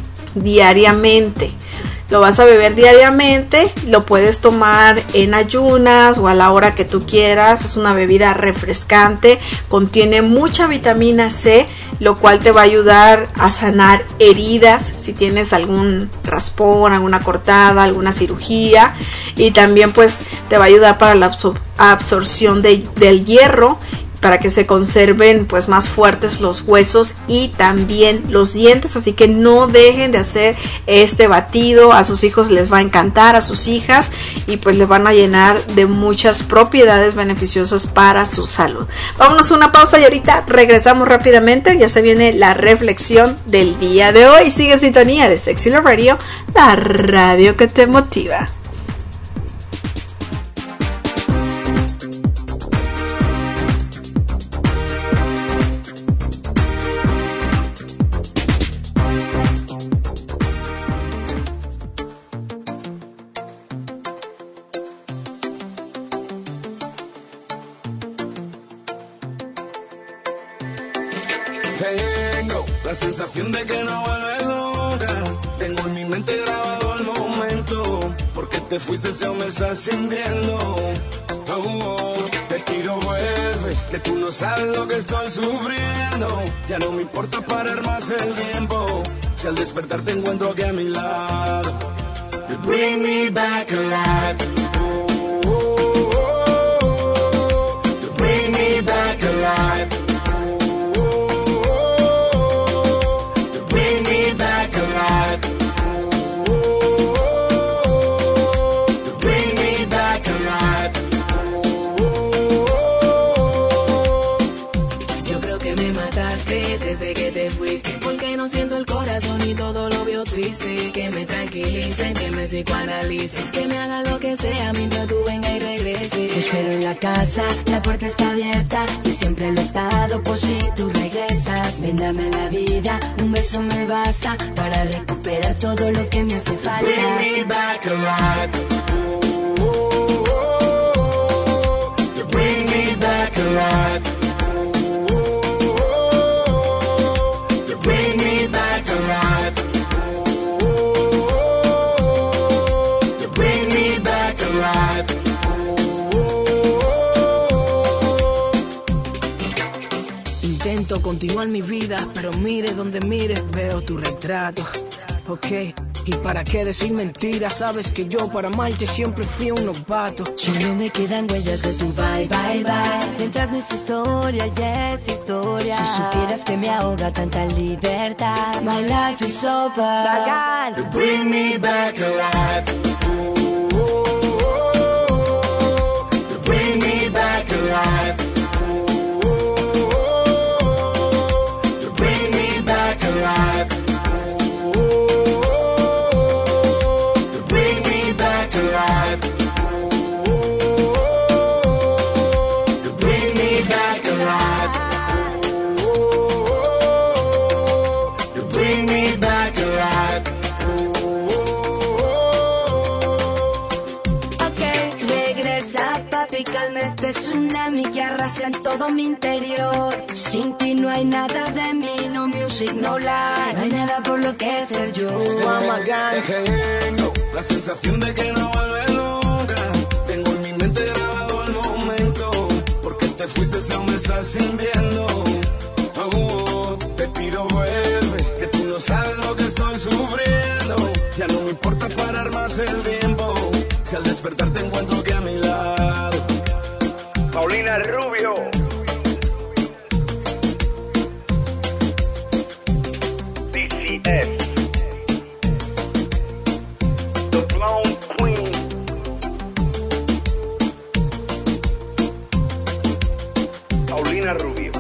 diariamente. Lo vas a beber diariamente, lo puedes tomar en ayunas o a la hora que tú quieras. Es una bebida refrescante, contiene mucha vitamina C, lo cual te va a ayudar a sanar heridas si tienes algún raspón, alguna cortada, alguna cirugía, y también pues te va a ayudar para la absor- absorción de, del hierro. para que se conserven pues más fuertes los huesos y también los dientes, así que no dejen de hacer este batido. A sus hijos les va a encantar, a sus hijas, y pues les van a llenar de muchas propiedades beneficiosas para su salud. Vámonos a una pausa y ahorita regresamos rápidamente. Ya se viene la reflexión del día de hoy. Sigue en sintonía de Sexy Love Radio, la radio que te motiva. Tengo la sensación de que no vuelves nunca. Tengo en mi mente grabado el momento. Porque te fuiste, se me está sintiendo. Oh, oh, te pido vuelve, que tú no sabes lo que estoy sufriendo. Ya no me importa parar más el tiempo. Si al despertar te encuentro aquí a mi lado. You bring me back alive. Oh, oh, oh, oh. You bring me back alive. Que me tranquilicen, que me psicoanalicen, que me hagan lo que sea mientras tú vengas y regreses. Te espero en la casa, la puerta está abierta y siempre lo he estado por si tú regresas. Ven, dame la vida, un beso me basta para recuperar todo lo que me hace falta. Bring me back alive. Oh, oh, oh, oh. You bring me back alive. Oh, oh, oh, oh. You bring me back alive. Intento continuar mi vida, pero mire donde mires, veo tu retrato. Ok, ¿y para qué decir mentiras? Sabes que yo para amarte siempre fui un novato. Solo me quedan huellas de tu bye, bye, bye. Mientras no es historia, ya es historia. Si supieras que me ahoga tanta libertad. My life is over. Bacán. You bring me back alive. Oh, oh, oh, oh. You bring me back alive. Este tsunami que arrasa en todo mi interior. Sin ti no hay nada de mí, no music, no life. No hay nada por lo que ser yo. Tengo la sensación de que no vuelves nunca. Tengo en mi mente grabado el momento. Porque te fuiste, se me está sintiendo. Oh, oh, te pido vuelve, que tú no sabes lo que estoy sufriendo. Ya no me importa parar más el tiempo. Si al despertar te encuentro aquí a mi lado. Paulina Rubio. D C F. The Blonde Queen. Paulina Rubio.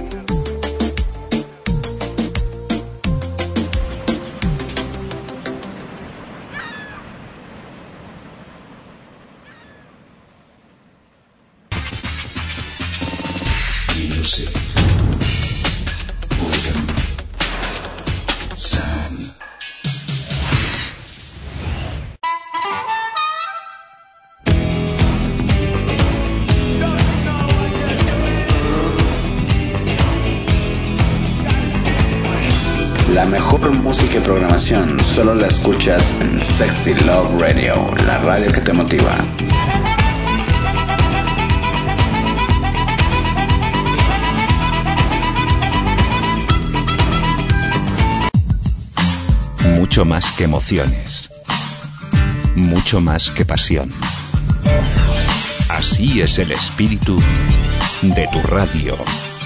La mejor música y programación solo la escuchas en Sexy Love Radio, la radio que te motiva. Mucho más que emociones, mucho más que pasión. Así es el espíritu de tu radio.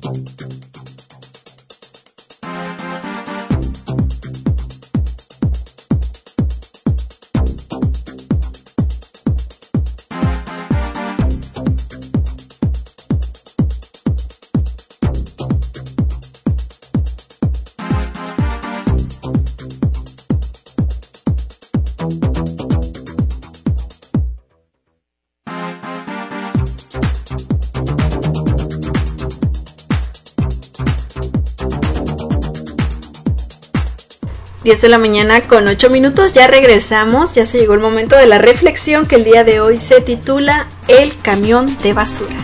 diez de la mañana con ocho minutos, ya regresamos, ya se llegó el momento de la reflexión que el día de hoy se titula El camión de basura.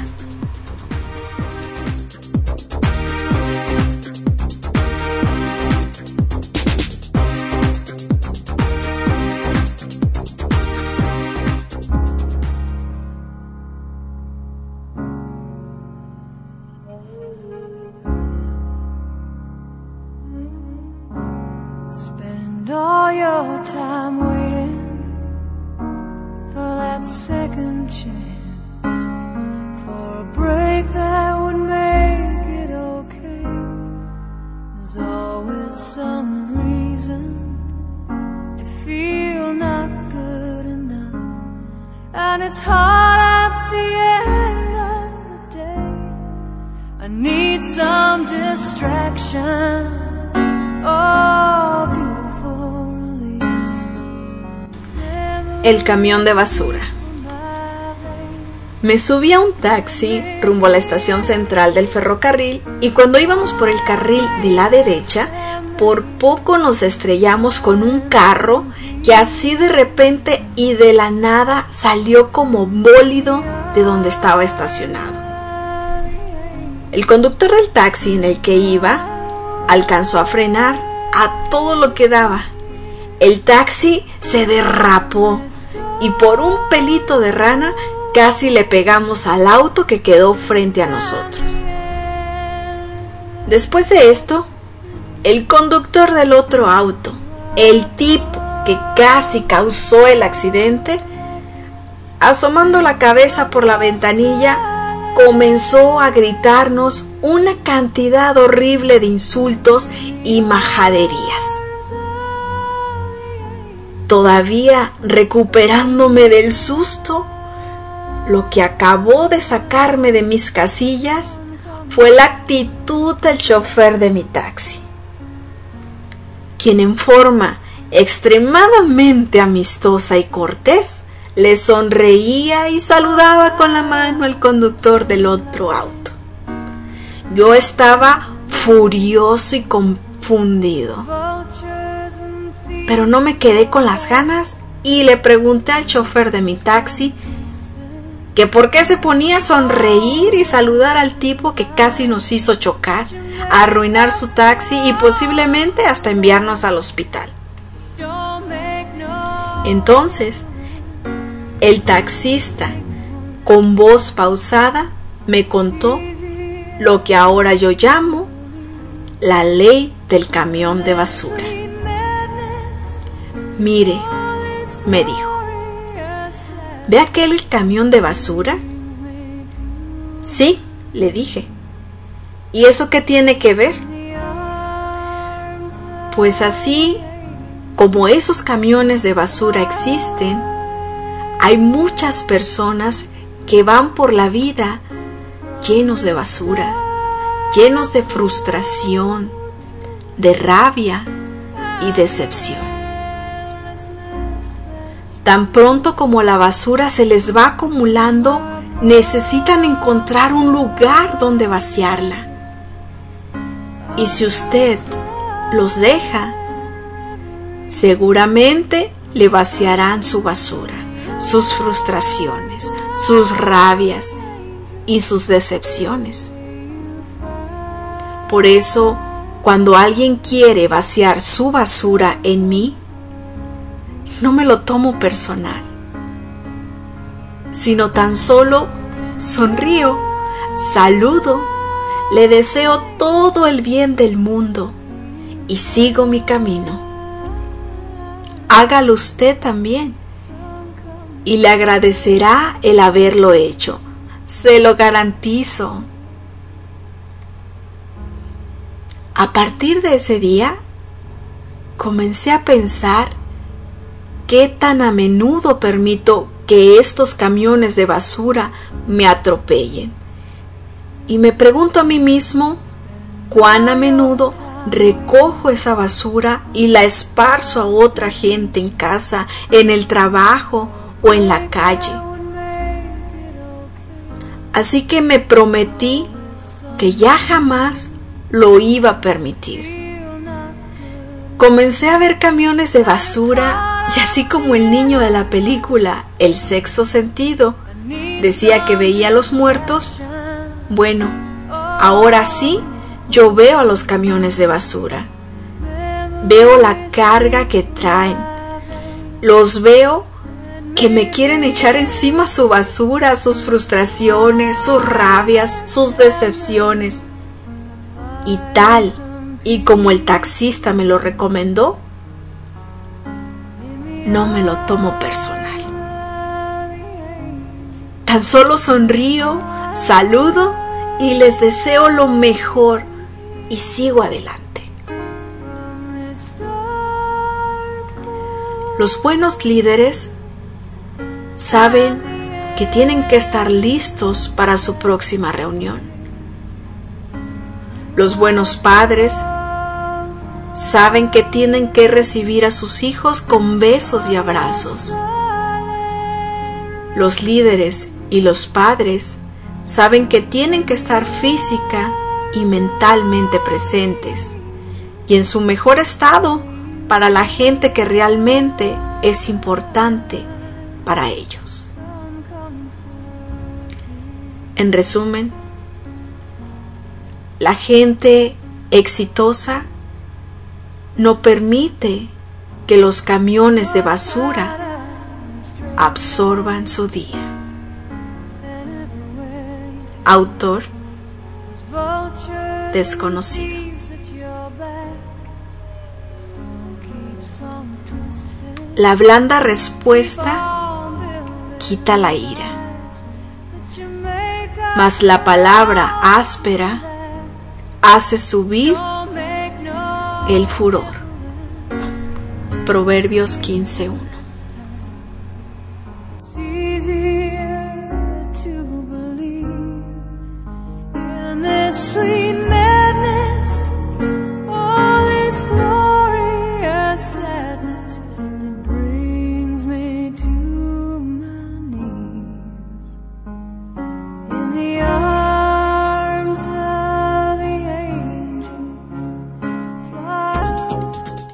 All your time waiting for that second chance, for a break that would make it okay. There's always some reason to feel not good enough, and it's hard at the end of the day. I need some distraction. Oh, beautiful release. El camión de basura. Me subí a un taxi rumbo a la estación central del ferrocarril y cuando íbamos por el carril de la derecha, por poco nos estrellamos con un carro que así de repente y de la nada salió como bólido de donde estaba estacionado. El conductor del taxi en el que iba alcanzó a frenar a todo lo que daba. El taxi se derrapó y por un pelito de rana casi le pegamos al auto que quedó frente a nosotros. Después de esto, el conductor del otro auto, el tipo que casi causó el accidente, asomando la cabeza por la ventanilla, comenzó a gritarnos una cantidad horrible de insultos y majaderías. Todavía recuperándome del susto, lo que acabó de sacarme de mis casillas fue la actitud del chofer de mi taxi, quien en forma extremadamente amistosa y cortés le sonreía y saludaba con la mano al conductor del otro auto. Yo estaba furioso y confundido, pero no me quedé con las ganas y le pregunté al chofer de mi taxi que por qué se ponía a sonreír y saludar al tipo que casi nos hizo chocar, arruinar su taxi y posiblemente hasta enviarnos al hospital. Entonces, el taxista, con voz pausada, me contó lo que ahora yo llamo la ley del camión de basura. Mire, me dijo, ¿ve aquel camión de basura? Sí, le dije. ¿Y eso qué tiene que ver? Pues así como esos camiones de basura existen, hay muchas personas que van por la vida llenos de basura, llenos de frustración, de rabia y decepción. Tan pronto como la basura se les va acumulando, necesitan encontrar un lugar donde vaciarla. Y si usted los deja, seguramente le vaciarán su basura, sus frustraciones, sus rabias y sus decepciones. Por eso, cuando alguien quiere vaciar su basura en mí, no me lo tomo personal, sino tan solo sonrío, saludo, le deseo todo el bien del mundo y sigo mi camino. Hágalo usted también y le agradecerá el haberlo hecho, se lo garantizo. A partir de ese día, comencé a pensar qué tan a menudo permito que estos camiones de basura me atropellen. Y me pregunto a mí mismo, ¿cuán a menudo recojo esa basura y la esparzo a otra gente en casa, en el trabajo o en la calle? Así que me prometí que ya jamás lo iba a permitir. Comencé a ver camiones de basura y así como el niño de la película El sexto sentido decía que veía a los muertos, bueno, ahora sí yo veo a los camiones de basura. Veo la carga que traen. Los veo que me quieren echar encima su basura, sus frustraciones, sus rabias, sus decepciones. Y tal y como el taxista me lo recomendó, no me lo tomo personal. Tan solo sonrío, saludo y les deseo lo mejor y sigo adelante. Los buenos líderes saben que tienen que estar listos para su próxima reunión. Los buenos padres saben que tienen que recibir a sus hijos con besos y abrazos. Los líderes y los padres saben que tienen que estar física y mentalmente presentes y en su mejor estado para la gente que realmente es importante para ellos. En resumen, la gente exitosa no permite que los camiones de basura absorban su día. Autor desconocido. La blanda respuesta quita la ira, mas la palabra áspera hace subir el furor. Proverbios quince uno. Sweet madness, all this glorious sadness that brings me to my knees in the arms of the angel. Fly.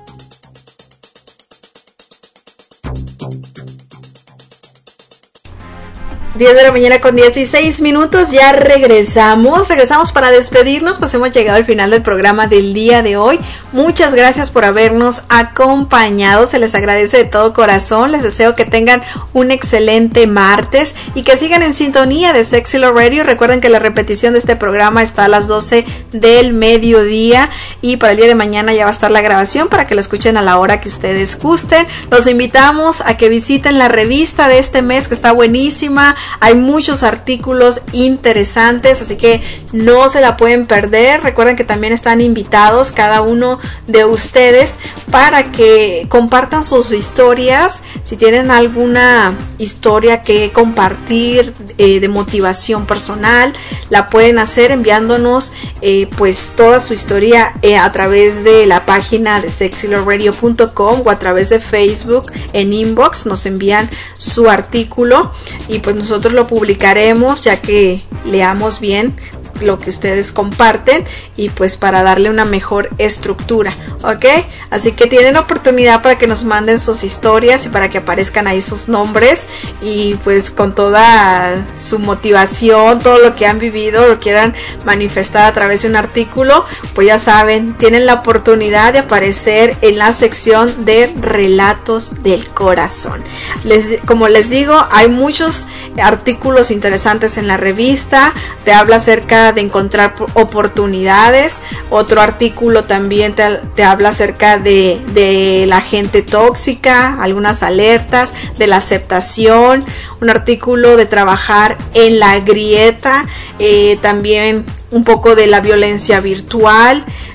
diez de la mañana con dieciséis minutos, ya regresamos, regresamos para despedirnos, pues hemos llegado al final del programa del día de hoy. Muchas gracias por habernos acompañado, se les agradece de todo corazón, les deseo que tengan un excelente martes y que sigan en sintonía de Sexy Love Radio. Recuerden que la repetición de este programa está a las doce del mediodía y para el día de mañana ya va a estar la grabación para que lo escuchen a la hora que ustedes gusten. Los invitamos a que visiten la revista de este mes que está buenísima. Hay muchos artículos interesantes, así que no se la pueden perder. Recuerden que también están invitados cada uno de ustedes para que compartan sus historias. Si tienen alguna historia que compartir eh, de motivación personal, la pueden hacer enviándonos eh, pues toda su historia eh, a través de la página de sexy love radio punto com o a través de Facebook en inbox. Nos envían su artículo y pues nosotros Nosotros lo publicaremos ya que leamos bien lo que ustedes comparten y pues para darle una mejor estructura, ¿ok? Así que tienen oportunidad para que nos manden sus historias y para que aparezcan ahí sus nombres y pues con toda su motivación, todo lo que han vivido, lo quieran manifestar a través de un artículo, pues ya saben, tienen la oportunidad de aparecer en la sección de Relatos del Corazón. Les, como les digo, hay muchos artículos interesantes en la revista, te habla acerca de encontrar oportunidades. Otro artículo también te, te habla acerca de, de la gente tóxica, algunas alertas de la aceptación, un artículo de trabajar en la grieta, eh, también un poco de la violencia virtual,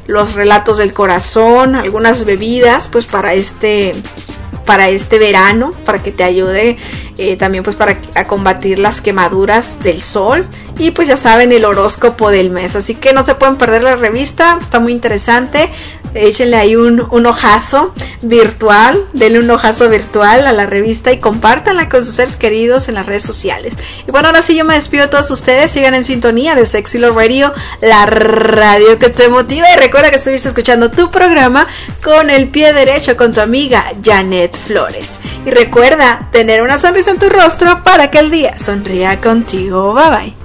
los relatos del corazón, algunas bebidas pues para este para este verano, para que te ayude eh, también pues para a combatir las quemaduras del sol, y pues ya saben, el horóscopo del mes, así que no se pueden perder la revista, está muy interesante. Échenle ahí un, un ojazo virtual, denle un ojazo virtual a la revista y compártanla con sus seres queridos en las redes sociales. Y bueno, ahora sí yo me despido de todos ustedes, sigan en sintonía de Sexy Love Radio, la radio que te motiva, y recuerda que estuviste escuchando tu programa Con el Pie Derecho con tu amiga Janet Flores. Y recuerda tener una sonrisa en tu rostro para que el día sonría contigo. Bye bye.